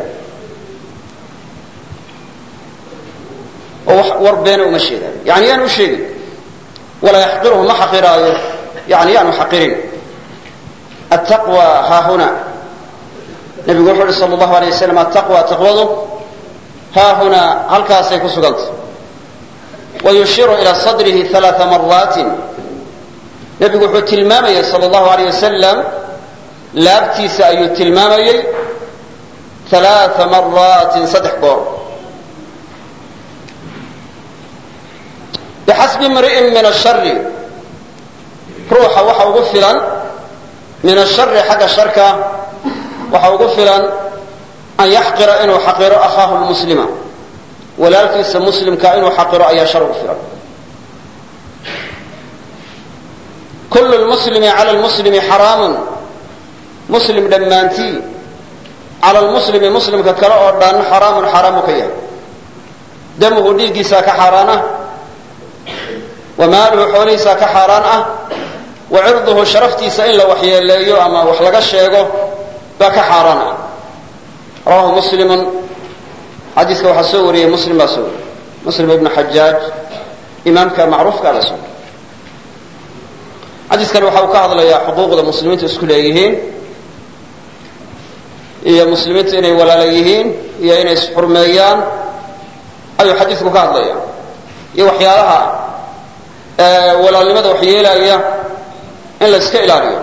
oo war beena uma sheegaayo yani yaanu u sheegin walaa yaxqiruhu ma xaqiraayo yani yaanu xaqirin attaqwa haahuna nabigu wuxuu uhi sala allahu alay wasalam attaqwa taqwadu haahuna halkaasay ku sugantay wayushiru ilaa sadrihi halaaa maraatin nabigu wuxuu tilmaamayay sala allahu alayh wasalam laabtiisa ayuu tilmaamayey halaaa maraatin saddex goor bixasbi imri'in min ashari ruuxa waxa ugu filan min ashari xagga sharka waxa ugu filan an yaxqira inuu xaqiro akhaahu lmuslima walaalkiisa muslimka inuu xaqiro ayaa shar ugu filan kullu lmuslimi cala lmuslimi xaraamun muslim dhammaantii cala lmuslimi muslimka kale oo dhan xaraamun xaraamu ka yahay damuhu dhiiggiisaa ka xaaraana wamaaluhu xoolihiisaa ka xaaraan ah wa cirduhu sharaftiisa in la waxyeeleeyo ama wax laga sheego baa ka xaaraan ah rawahu muslimun xadiiska waxaa soo wariyey muslim baa soo wariyey muslim ibnu xajaaj imaamka macruufkaa la soo wariyey xadiiskani waxa uu ka hadlayaa xuquuqda muslimiintu isku leeyihiin iyo muslimiintu inay walaala yihiin iyo inay isxurmeeyaan ayuu xadiisku ka hadlaya iyo waxyaalaha walaalnimada wax yeelaya in la iska ilaaliyo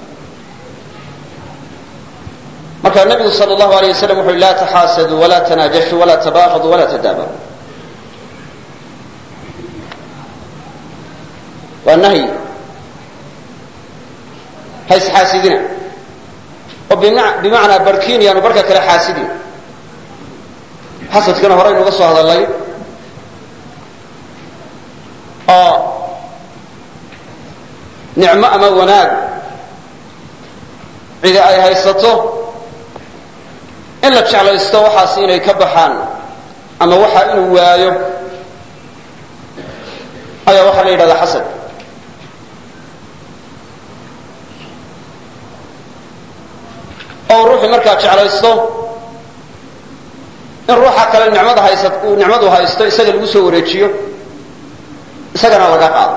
marka nabigu sal allahu alayh wasalam wuxu uhi laa taxaasaduu walaa tanaajashuu walaa tabaaqaduu walaa tadaabaruu waa nahyi ha isxaasidina oo bimacnaa barkiin yaanu barka kale xaasidin xasadkana horaynu uga soo hadalnay oo nicmo ama wanaag cidi ay haysato in la jeclaysto waxaas inay ka baxaan ama waxa inuu waayo ayaa waxaa la yidhahdaa xasad oo ruuxii markaa jeclaysto in ruuxa kale nicmada haysa uu nicmadu haysto isaga lagu soo wareejiyo isagana laga qaado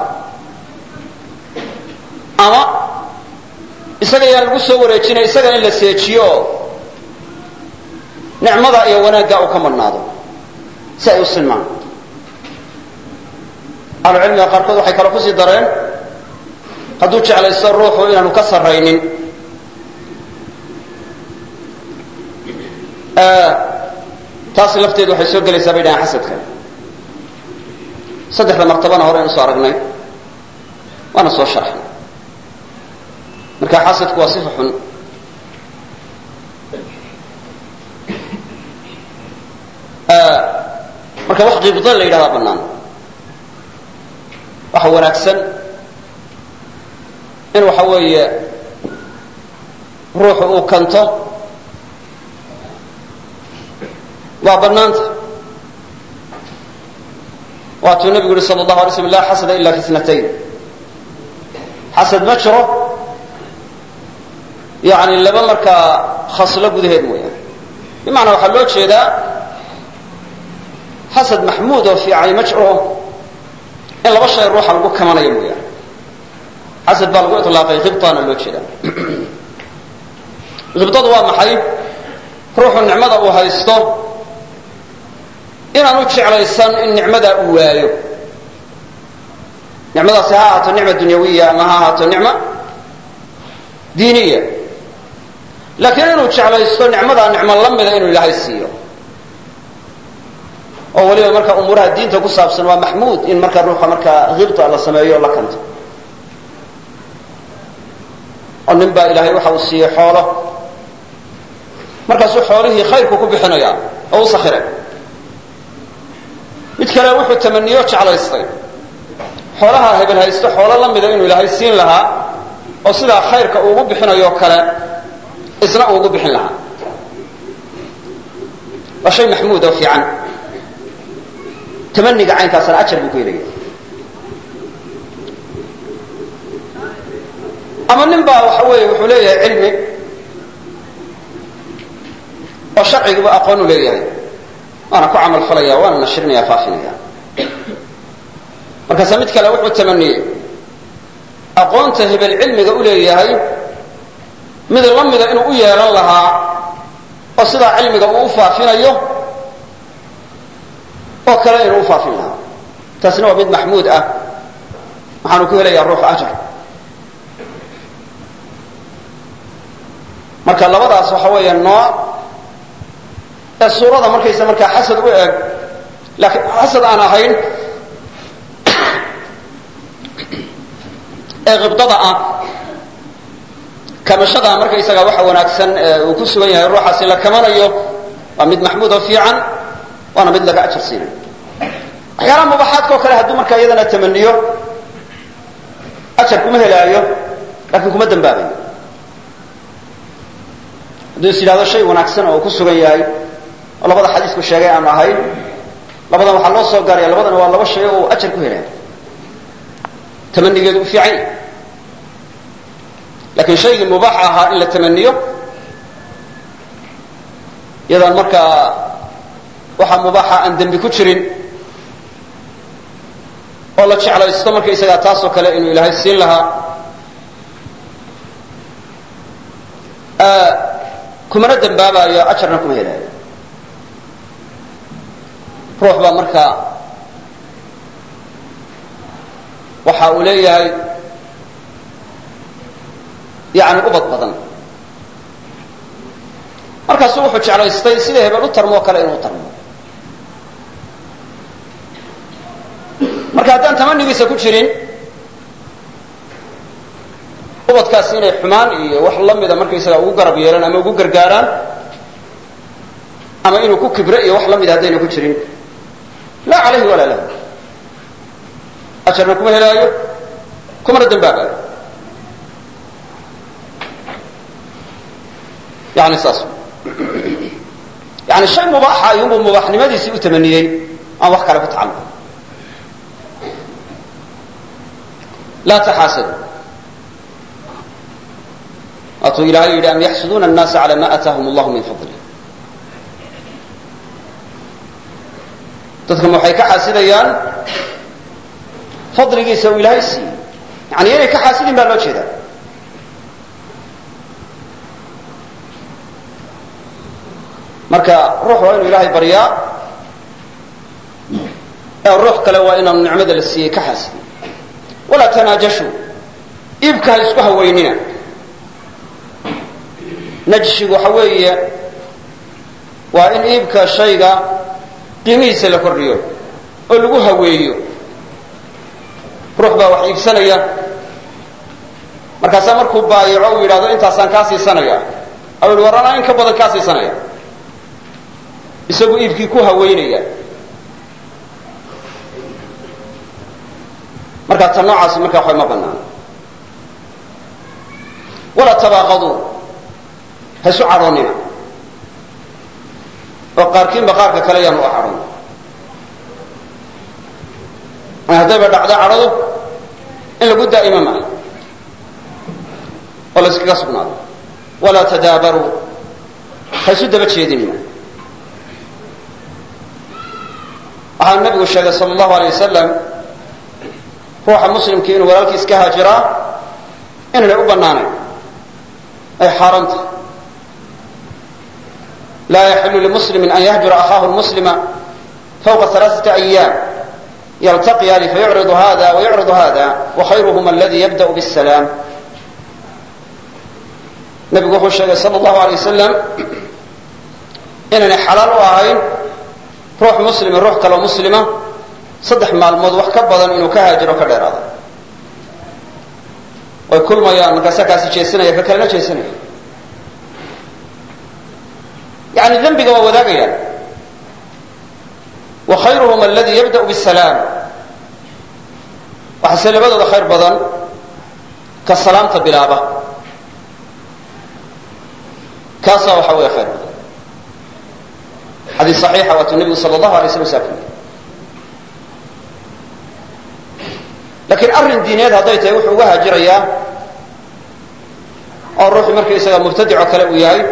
ama isaga yaan lagu soo wareejinay isaga in la seejiyo nicmada iyo wanaagga uu ka madhnaado si ay u silmaan ahlucilmiga qaarkood waxay kale kusii dareen hadduu jeclaysto ruuxu inaanu ka sarraynin taasi lafteedu waxay soo gelaysaa bay dhahaan xasadka saddexda martabana hore aynu soo aragnay waana soo sharxnay marka xasadku waa sifa xun marka wax qiibdan la yidhahdaa bannaan waxa wanaagsan in waxa weeye ruuxu uu kanto waa banaanta waatuu nabigu yuri sal allahu alay slam laa xasada ila fi snatayn xasad ma jiro yani laba markaa khaslo gudaheed mooyaane bimacnaa waxaa loo jeedaa xasad maxmuud oo fiicani ma jiro in laba shay ruuxa lagu kamanayo mooyaane xasad baa lagu ilaaqay khibtaana loo jeedaa khibtadu waa maxay ruuxu nicmada uu haysto inaanu jeclaysan in nicmadaa uu waayo nicmadaasi ha ahaato nicma dunyawiya ama ha ahaato nicma diiniya laakiin inuu jeclaysto nicmadaa nicmo la mida inuu ilaahay siiyo oo waliba marka umuuraha diinta ku saabsan waa maxmuud in marka ruuxa markaa khibta la sameeyo o la kanto oo nin baa ilaahay waxa uu siiyey xoolo markaasuu xoolihii khayrku ku bixinaya oo u sakhiray mid kale wuxuu tamaniyo jeclaystay xoolaha hebel haysto xoolo la mida inuu ilaahay siin lahaa oo sidaa khayrka uugu bixinayo kale isna uugu bixin lahaa waa shay maxmuud oo fiican tamaniga caynkaasna ajar buu ku helaya ama nin baa waxa weeye wuxuu leeyahay cilmi oo sharciguba aqoon u leeyahay waana ku camal falaya waana nashrinaya faafinaya markaasa mid kale wuxuu tamaniyey aqoonta hebel cilmiga u leeyahay mid la mida inuu u yeelan lahaa oo sidaa cilmiga uu u faafinayo oo kale inuu u faafin lahaa taasina waa mid maxmuud ah waxaanu ku helayaa ruux ajar marka labadaas waxa weeya nooc ee suurada markaysa markaa xasad u eg laakiin xasad aan ahayn ee qibdada ah kamashada markaysaga waxa wanaagsan uu ku sugan yahay ruuxaasi la kamanayo waa mid maxmuud oo fiican waana mid laga ajar siinayo waxyaalaha mubaxaadka oo kale hadduu markaa iyadana tamaniyo ajar kuma helaayo laakiin kuma dambaabayo hadduu is yidhahdo shay wanaagsan oo ku sugan yahay oo labada xadiisku sheegay aanu ahayn labadan waxaa loo soo gaaraya labadana waa laba shay oo ajar ku helaya tamanigeedu u fiican yahay laakiin shaygii mubaax ahaa in la tamaniyo iyadaan markaa waxaa mubaaxa aan dembi ku jirin oo la jeclaysto markaysagaa taasoo kale inuu ilaahay siin lahaa kumana dembaabayo ajarna kuma helaayo ruux baa markaa waxa uu leeyahay yani ubad badan markaasuu wuxuu jeclaystay sida hebel u tarmo oo kale inuu tarmo marka haddaan tamanigiisa ku jirin ubadkaasi inay xumaan iyo wax la mida markaysaga ugu garab yeelaan ama ugu gargaaraan ama inuu ku kibre iyo wax la mida haddayna ku jirin laa calayhi walaa lahu ajarna kuma helaayo kumana dembaabayo yani saas yani shay mubaaxa ayuunbuu mubaaxnimadiisii u tamaniyey aan wax kale ku tacalluqin laa taxaasadu waatuu ilaahay yidhi am yaxsuduuna annaasa cala ma aataahum allahu min fadlih dadkama waxay ka xaasidayaan fadligiisa uu ilaahay siiyey yani inay ka xaasidin baa loo jeedaa marka ruux waa inuu ilaahay baryaa ee ruux kale waa inaanu nicmada la siiyey ka xaasidin walaa tanaajashu iibka ha isku haweynina najshigu waxa weeye waa in iibka shayga qiimihiisa la kordhiyo oo lagu haweeyo ruux baa wax iibsanaya markaasaa markuu baayaco uu yidhahdo intaasaan kaa siisanaya au yihi war anaa in ka badan kaa siisanaya isagu iibkii ku haweynaya markaa ta noocaasi markaa waxba ma banaano walaa tabaaqaduu ha isu cadhoonina oo qaarkiinba qaarka kale yaan u cadhon haddayba dhacdo cadhadu in lagu daa'imo maaha oo la iskaga sugnaado walaa tadaabaruu ha isu daba jeedinina waxaa nabigu sheegay sal allahu alay wasalam ruuxa muslimkii inuu walaalkiis ka haajiraa inaanay u bannaanayn ay xaaraan tahay laa yaxilu limuslimin an yahjura akhaahu lmuslima fawqa alaaثati ayaam yaltaqiyaani fayucridu hada wayucridu hada wakhayruhuma aladi yabda'u bاsalaam nabigu wuxuu sheegay sal allahu alay wasalam inaanay xalaal u ahayn ruux muslima ruux kaloo muslima saddex maalmood wax ka badan inuu ka haajiro ka dheeraado way kulmayaan markaasa kaasi jeesanaya ka kalena jeesanaya yani dembiga waa wadaagayaan wa khayruhum aladi yabda'u bsalaam waxaase labadooda khayr badan ka salaamta bilaaba kaasaa waxa weeye khayr badan xadiis صaxiixa waatuu nebigu sal allahu alay slam saa kuyi lakiin arrin diineed hadday tahay wuxuu uga haajirayaa oo ruuxii markaysaga mubtadico kale uu yahay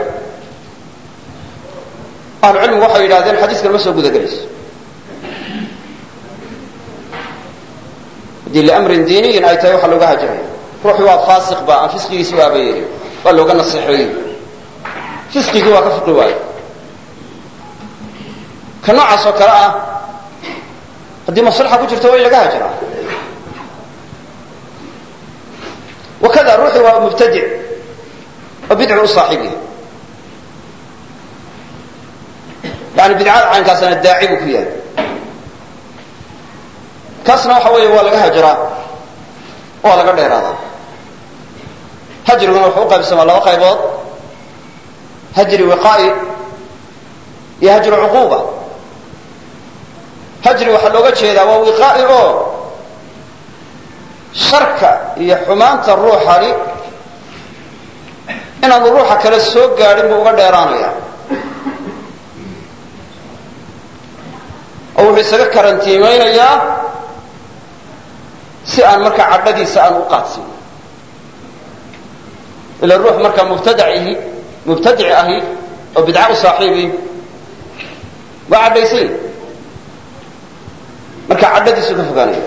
ahlu cilmigu waxay yidhahdeen xadiiskan ma soo guda gelayso haddii liamrin diiniyin ay tahay waxaa looga haajiraya ruuxii waa faasiq ba aan fisqigiisi u aabayeelin waa looga naseexeeyey fisqigii waa ka fiqi waayo ka noocaas oo kale ah haddii maslaxa ku jirto waa in laga haajiraa wakada ruuxii waa mubtadic oo bidcu u saaxiib yahay yani bidcada caynkaasana daaci buu ku yahay kaasna waxa weeye waa laga hajiraa waa laga dheeraadaa hajriguna wuxuu u qaybsamaa laba qaybood hajri wiqaa'i iyo hajru cuquuba hajri waxaa looga jeedaa waa wiqaa'i oo sharka iyo xumaanta ruuxani inaanu ruuxa kale soo gaadhin buu uga dheeraanaya oo wuxuu isaga karantiimaynayaa si aan markaa cadhadiisa aan u qaadsin ila ruux markaa mubtadacihi mubtadici ahi oo bidca u saaxiibi waa cadhaysay marka cadhadiisu ka fogaanaya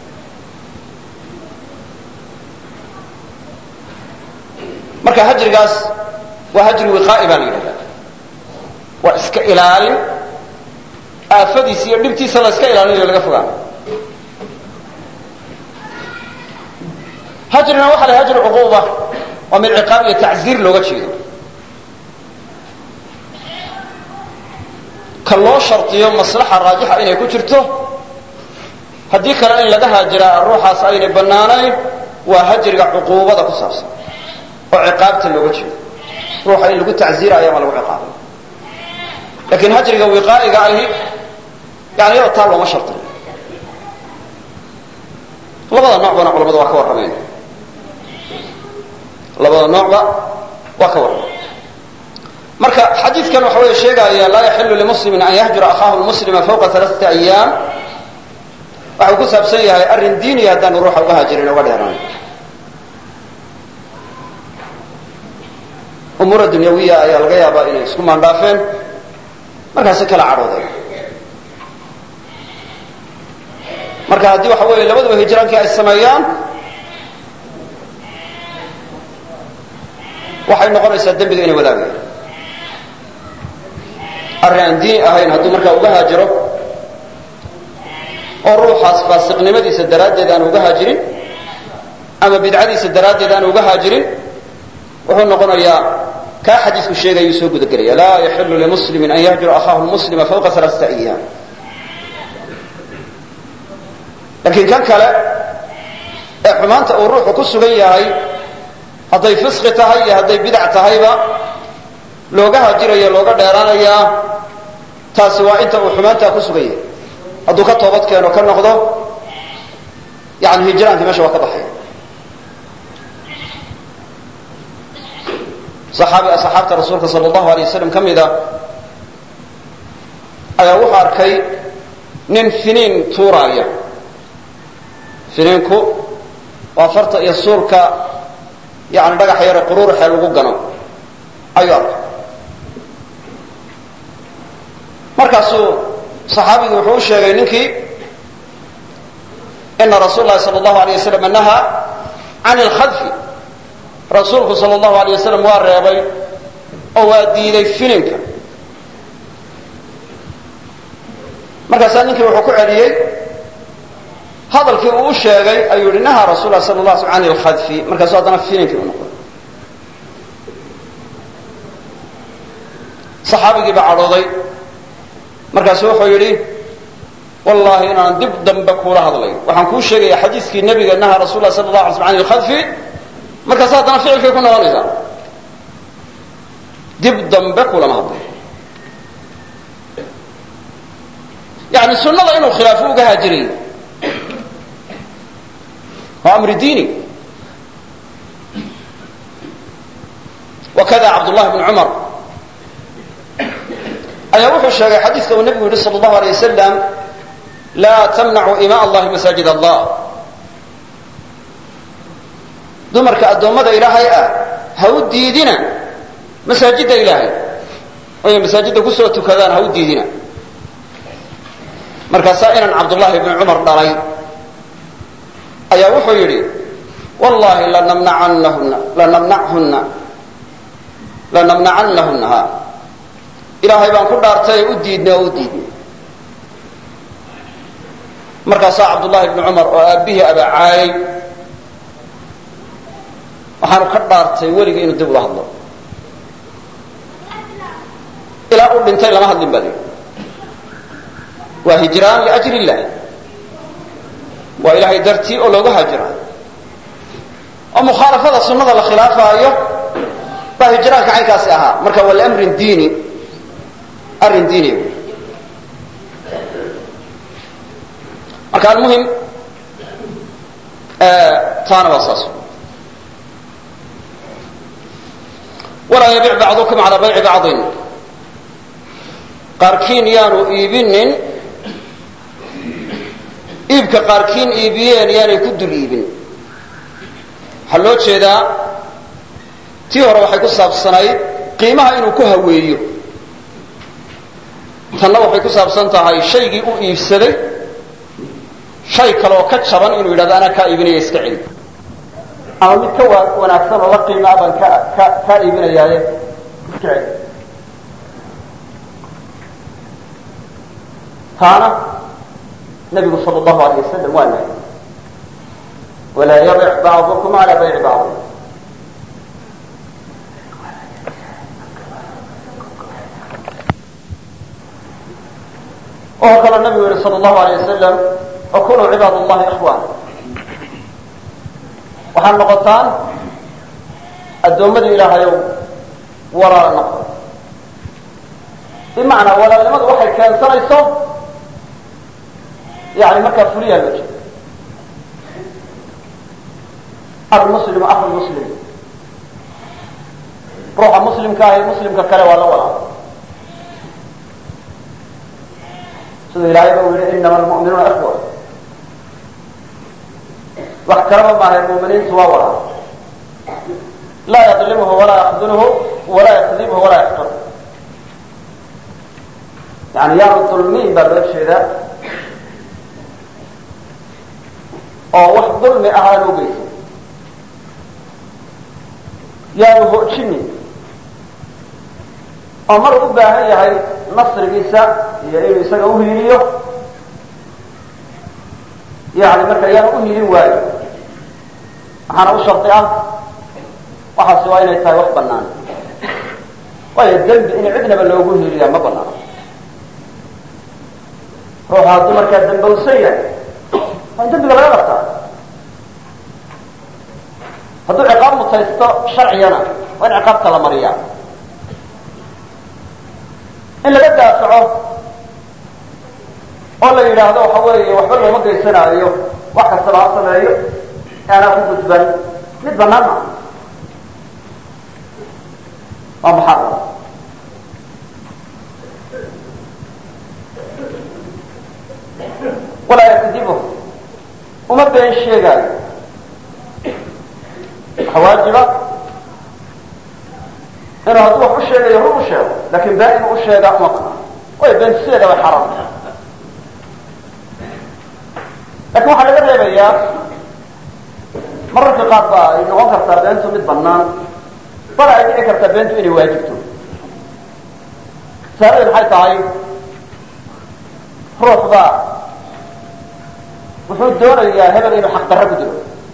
marka hajrigaas waa hajri wiqaa'i baa la yidhahdaa waa iska ilaalin aafadiisa iyo dhibtiisa la iska ilaalinayo laga fogaano hajrina waxa la hajru cuquuba waa mid ciqaab iyo tacziir looga jeedo ka loo shartiyo maslaxa raajixa inay ku jirto haddii kale in laga haajiraa ruuxaas aynay bannaanayn waa hajriga cuquubada ku saabsan oo ciqaabta looga jeedo ruuxa in lagu tacziirayo ama lagu ciqaabay lakiin hajriga wiqaa'iga ahi yani iyadoo taa looma shartiyo labada noocbana culamadu waa ka warramayn labada noocba waa ka warramay marka xadiidkan waxa weeye sheegaya laa yaxilu limuslimin an yahjura akhaahu lmuslima fawqa alaaثati ayaam waxau ku saabsan yahay arrin diiniya haddaanu ruuxa uga haajirin uga dheeraan umuura dunyawiya ayaa laga yaabaa inay isku maandhaafeen markaasi kala cadhoodeen marka haddii waxa weeye labaduba hijraankii ay sameeyaan waxay noqonaysaa dembiga inay wadaagayaan arrin aan diini ahayn hadduu markaa uga haajiro oo ruuxaas faasiqnimadiisa daraaddeed aan uga haajirin ama bidcadiisa daraaddeed aan uga haajirin wuxuu noqonayaa kaa xadiisku sheegayuu soo gudagelaya laa yaxilu limuslimin an yahjura akhaahu lmuslima fawqa alaaثata ayaam laakiin kan kale ee xumaanta uu ruuxu ku sugan yahay hadday fisqi tahay iyo hadday bidac tahayba looga hajirayo looga dheeraanayaa taasi waa inta uu xumaantaa ku sugan yahay hadduu ka toobad keeno ka noqdo yani hijraankii meesha waa ka baxaya saxaabi asxaabta rasuulka sal allahu alay wasalam ka mida ayaa wuxuu arkay nin finiin tuuraaya. finiinku waa farta iyo suulka yani dhagax yare quruuruxee lagu gano ayuu arkay. markaasuu saxaabigii wuxuu u sheegay ninkii ina rasuul lahi sal allahu alay wasalam nahaa can ilkhadfi, rasuulku sal allahu alay wasalam waa reebay oo waa diiday fininka. markaasaa ninkii wuxuu ku celiyey hadalkii uu u sheegay ayuu yihi nahaa rasul lah sal la sl can ilkhadfi, markaasuu haddana fininkii u noqday. saxaabigii baa cadhooday, markaasu wuxuu yidhi wallahi inaan dib dambe kuula hadlay, waxaan kuu sheegaya xadiiskii nabiga nahaa rasul lah sal la ala sl an ilkhadfi, markaas haddana ficilkay ku noqonaysaa. dib dambe kulama hadlay. yani sunnada inuu khilaafo uga haajiray waa amri diini. wakada cabdullahi bn cumar ayaa wuxuu sheegay xadiiska uu nabigu yihi sal allahu alay wasalam laa tamnacu ima allahi masaajid allah. dumarka addoommada ilaahay ah ha u diidina masaajidda ilaahay, oy masaajidda kusoo tukadaan ha u diidina. markaasaa inan cabdullahi bni cumar dhalay ayaa wuxuu yidhi wallahi lanamnacannahunna lanamnachunna lanamnacannahunna ha ilaahay baan ku dhaartay u diidnay oo u diidnay. markaasaa cabdullahi bni cumar oo aabbihii abacaayay waxaanu ka dhaartay weligii inuu dib ula hadlo. ilaa uu dhintay lama hadlin baa layidhi. waa hijraan liajli illah, waa ilaahay dartii oo looga haajiraa. oo mukhaalafada sunnada la khilaafaayo baa hijraanka caynkaasi ahaa. marka waa liamrin diini, arrin diini. marka almuhim taana waa saas. walaa yabic bacdukum calaa bayci bacdin, qaarkiin yaanu iibinin iibka qaarkiin iibiyeen yaanay ku dul iibin. waxaa loo jeedaa tii hore waxay ku saabsanayd qiimaha inuu ku haweeyo, tanna waxay ku saabsan tahay shaygii u iibsaday shay kale oo ka jaban inuu yidhahdo anaa kaa iibinaya iska celi, ama mid ka wanaagsan oo la qiimaa baan ka ka kaa iibinayaaye iska celi. taana nabigu sal allahu alayh wasalam waa nahy walaa yabic bacdukum cala bayci bacdi. oo kaloo nabigu yihi sal allahu alayh wasalam wakunuu cibaad allahi ikhwan, waxaad noqotaan addoommadii ilaahayow walaala noqo. bimacnaa walaalnimadu waxay keensanayso yani markaa fuliyaa loo jeeda. almuslimu akhu lmuslim, ruuxa muslimka ah ee muslimka kale waa la walaala. siduu ilaahay ba u yihi inama almu'minuuna ikhwa, wax kalaba maahay mu'miniintu waa walaala. laa yadlimhu walaa yakdulhu walaa yakdibhu walaa yaxqir. yani yaanu dulmiin baa loo jeedaa oo wax dulmi ahaan u geysa, yaanu hoojinin oo mar u baahan yahay nasrigiisa iyo inuu isaga uhiiliyo, yani marka yaanu uhiilin waayo. waxaana u shardi ah waxaasi waa inay tahay wax banaan, waayo dembi in cidnaba loogu hiiliyaa ma banaano. ruuxa hadduu markaa dambowsan yahay waa in dembiga laga qabtaa. hadduu ciqaab mutaysto sharcigana waa in ciqaabta la mariyaa. in laga daafaco oo la yidhaahdo waxa weeye waxba looma geysanaayo, wax kastaba ha sameeyo aanaa ku gudban, mid banaan ma waa muxaram. walaa yakdibuhu uma been sheegaayo waxa waajiba inuu hadduu wax u sheegayo run u sheego lakin been inuu u sheegaa uma banaan way beentiseeda way xaraam tahay lakin waxaa laga reebayaa mararka qaar ba ay noqon kartaa beentu mid banaan bal ay dhici kartaa beentu inay waajibto masaalada maxay tahay ruux baa wuxuu doonayaa hebel inuu xaq darro ku dilo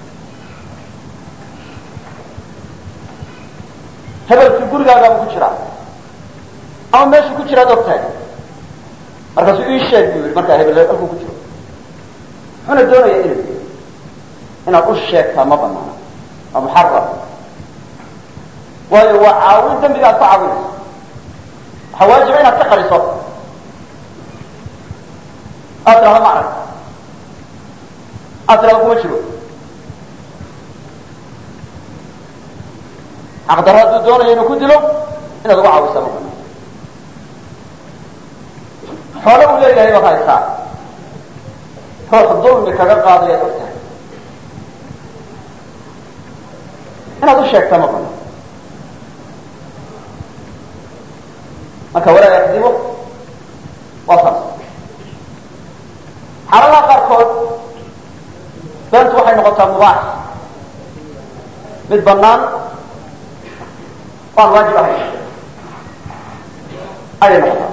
hebelkii gurigaagaabu ku jiraa ama meeshuu ku jiraad og tahay markaasuu ii sheeg buu yihi markaa hebel halkuu ku jiro wuxuuna doonaya inuu inaad u sheegtaa ma banaana waa muxaram waayo waa caawin dembiga aad ku caawinayso waxaa waajiba inaad ka qariso aad tirahdo ma arag aad tirahdo kuma jiro xaqdarro hadduu doonayo inuu ku dilo inaad uga caawisa ma banaan xoole uu leeyahay baad haysaa ruux dulmi kaga qaadayaad og tahay inaad u sheegta ma banaan marka walaa yakdibo waa saas xaaladaha qaarkood beentu waxay noqotaa mubaax mid banaan waan waajib ahayn ayay noqotaa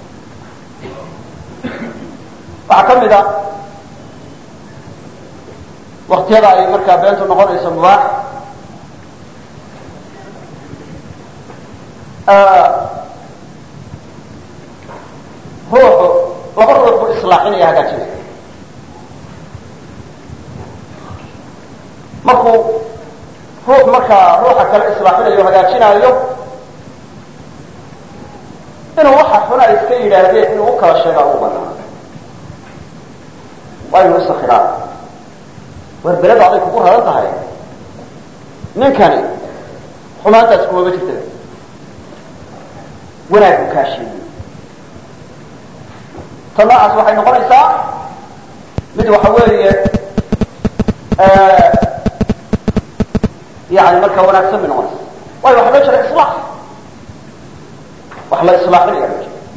waxaa ka mid a waktiyada ay markaa beentu noqonayso mubaax ruuxu laba ruux buu islaaxinaya hagaajinaya markuu ruux markaa ruuxa kale islaaxinayo hagaajinaayo inuu waxa xuna ay iska yidhaahdeen inuu u kala sheegaa ugu banaan waa inuu isakhiraa war beleda aday kugu raran tahay ninkani xumaantaas kumama jirta wanaag buu kaa sheegay ta noocaas waxay noqonaysaa mid waxa weeye yani markaa wanaagsan bay noqonaysa waayo waxa loo jira islaax wax la islaaxinaya loo jira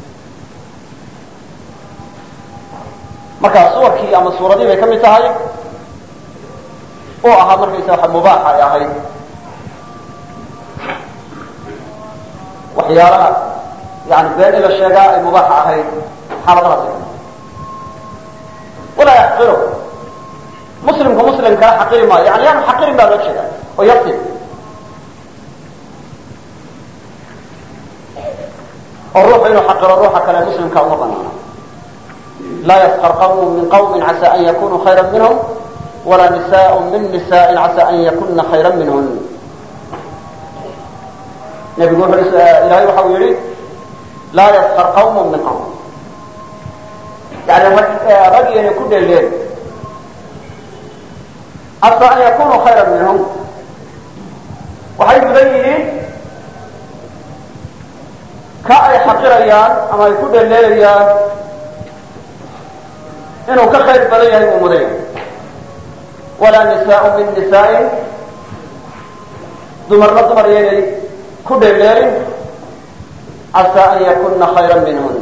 markaa suwarkii ama suuradii bay ka mid tahay oo ahaa markaysa waxa mubaaxa ay ahayd waxyaalaha yani been in la sheegaa ay mubaaxa ahayd xaaladahaas walaa yaxqiru muslimku muslim kala xaqiri maayo yani yaanu xaqirin baa loo jeeda oo yasib oo ruuxu inuu xaqiro ruuxa kale muslimka uma banaana laa yaskar qawm min qawmi casa an yakunuu khayra minhum walaa nisaء min nisaءi casa an yakuna khayra minhun nebigu wuxu ilahay waxa uu yihi laa yaskar qawm min qawm yani rag inay ku dheeleen casa an yakunuu khayra minhum waxay mudan yihiin ka ay xaqirayaan ama ay ku dheeleelayaan inuu ka khayr badan yahay uu mudan yahay walaa nisaء min nisaءin dumarna dumar yaynay ku dheeleelin casa an yakuna khayra minhun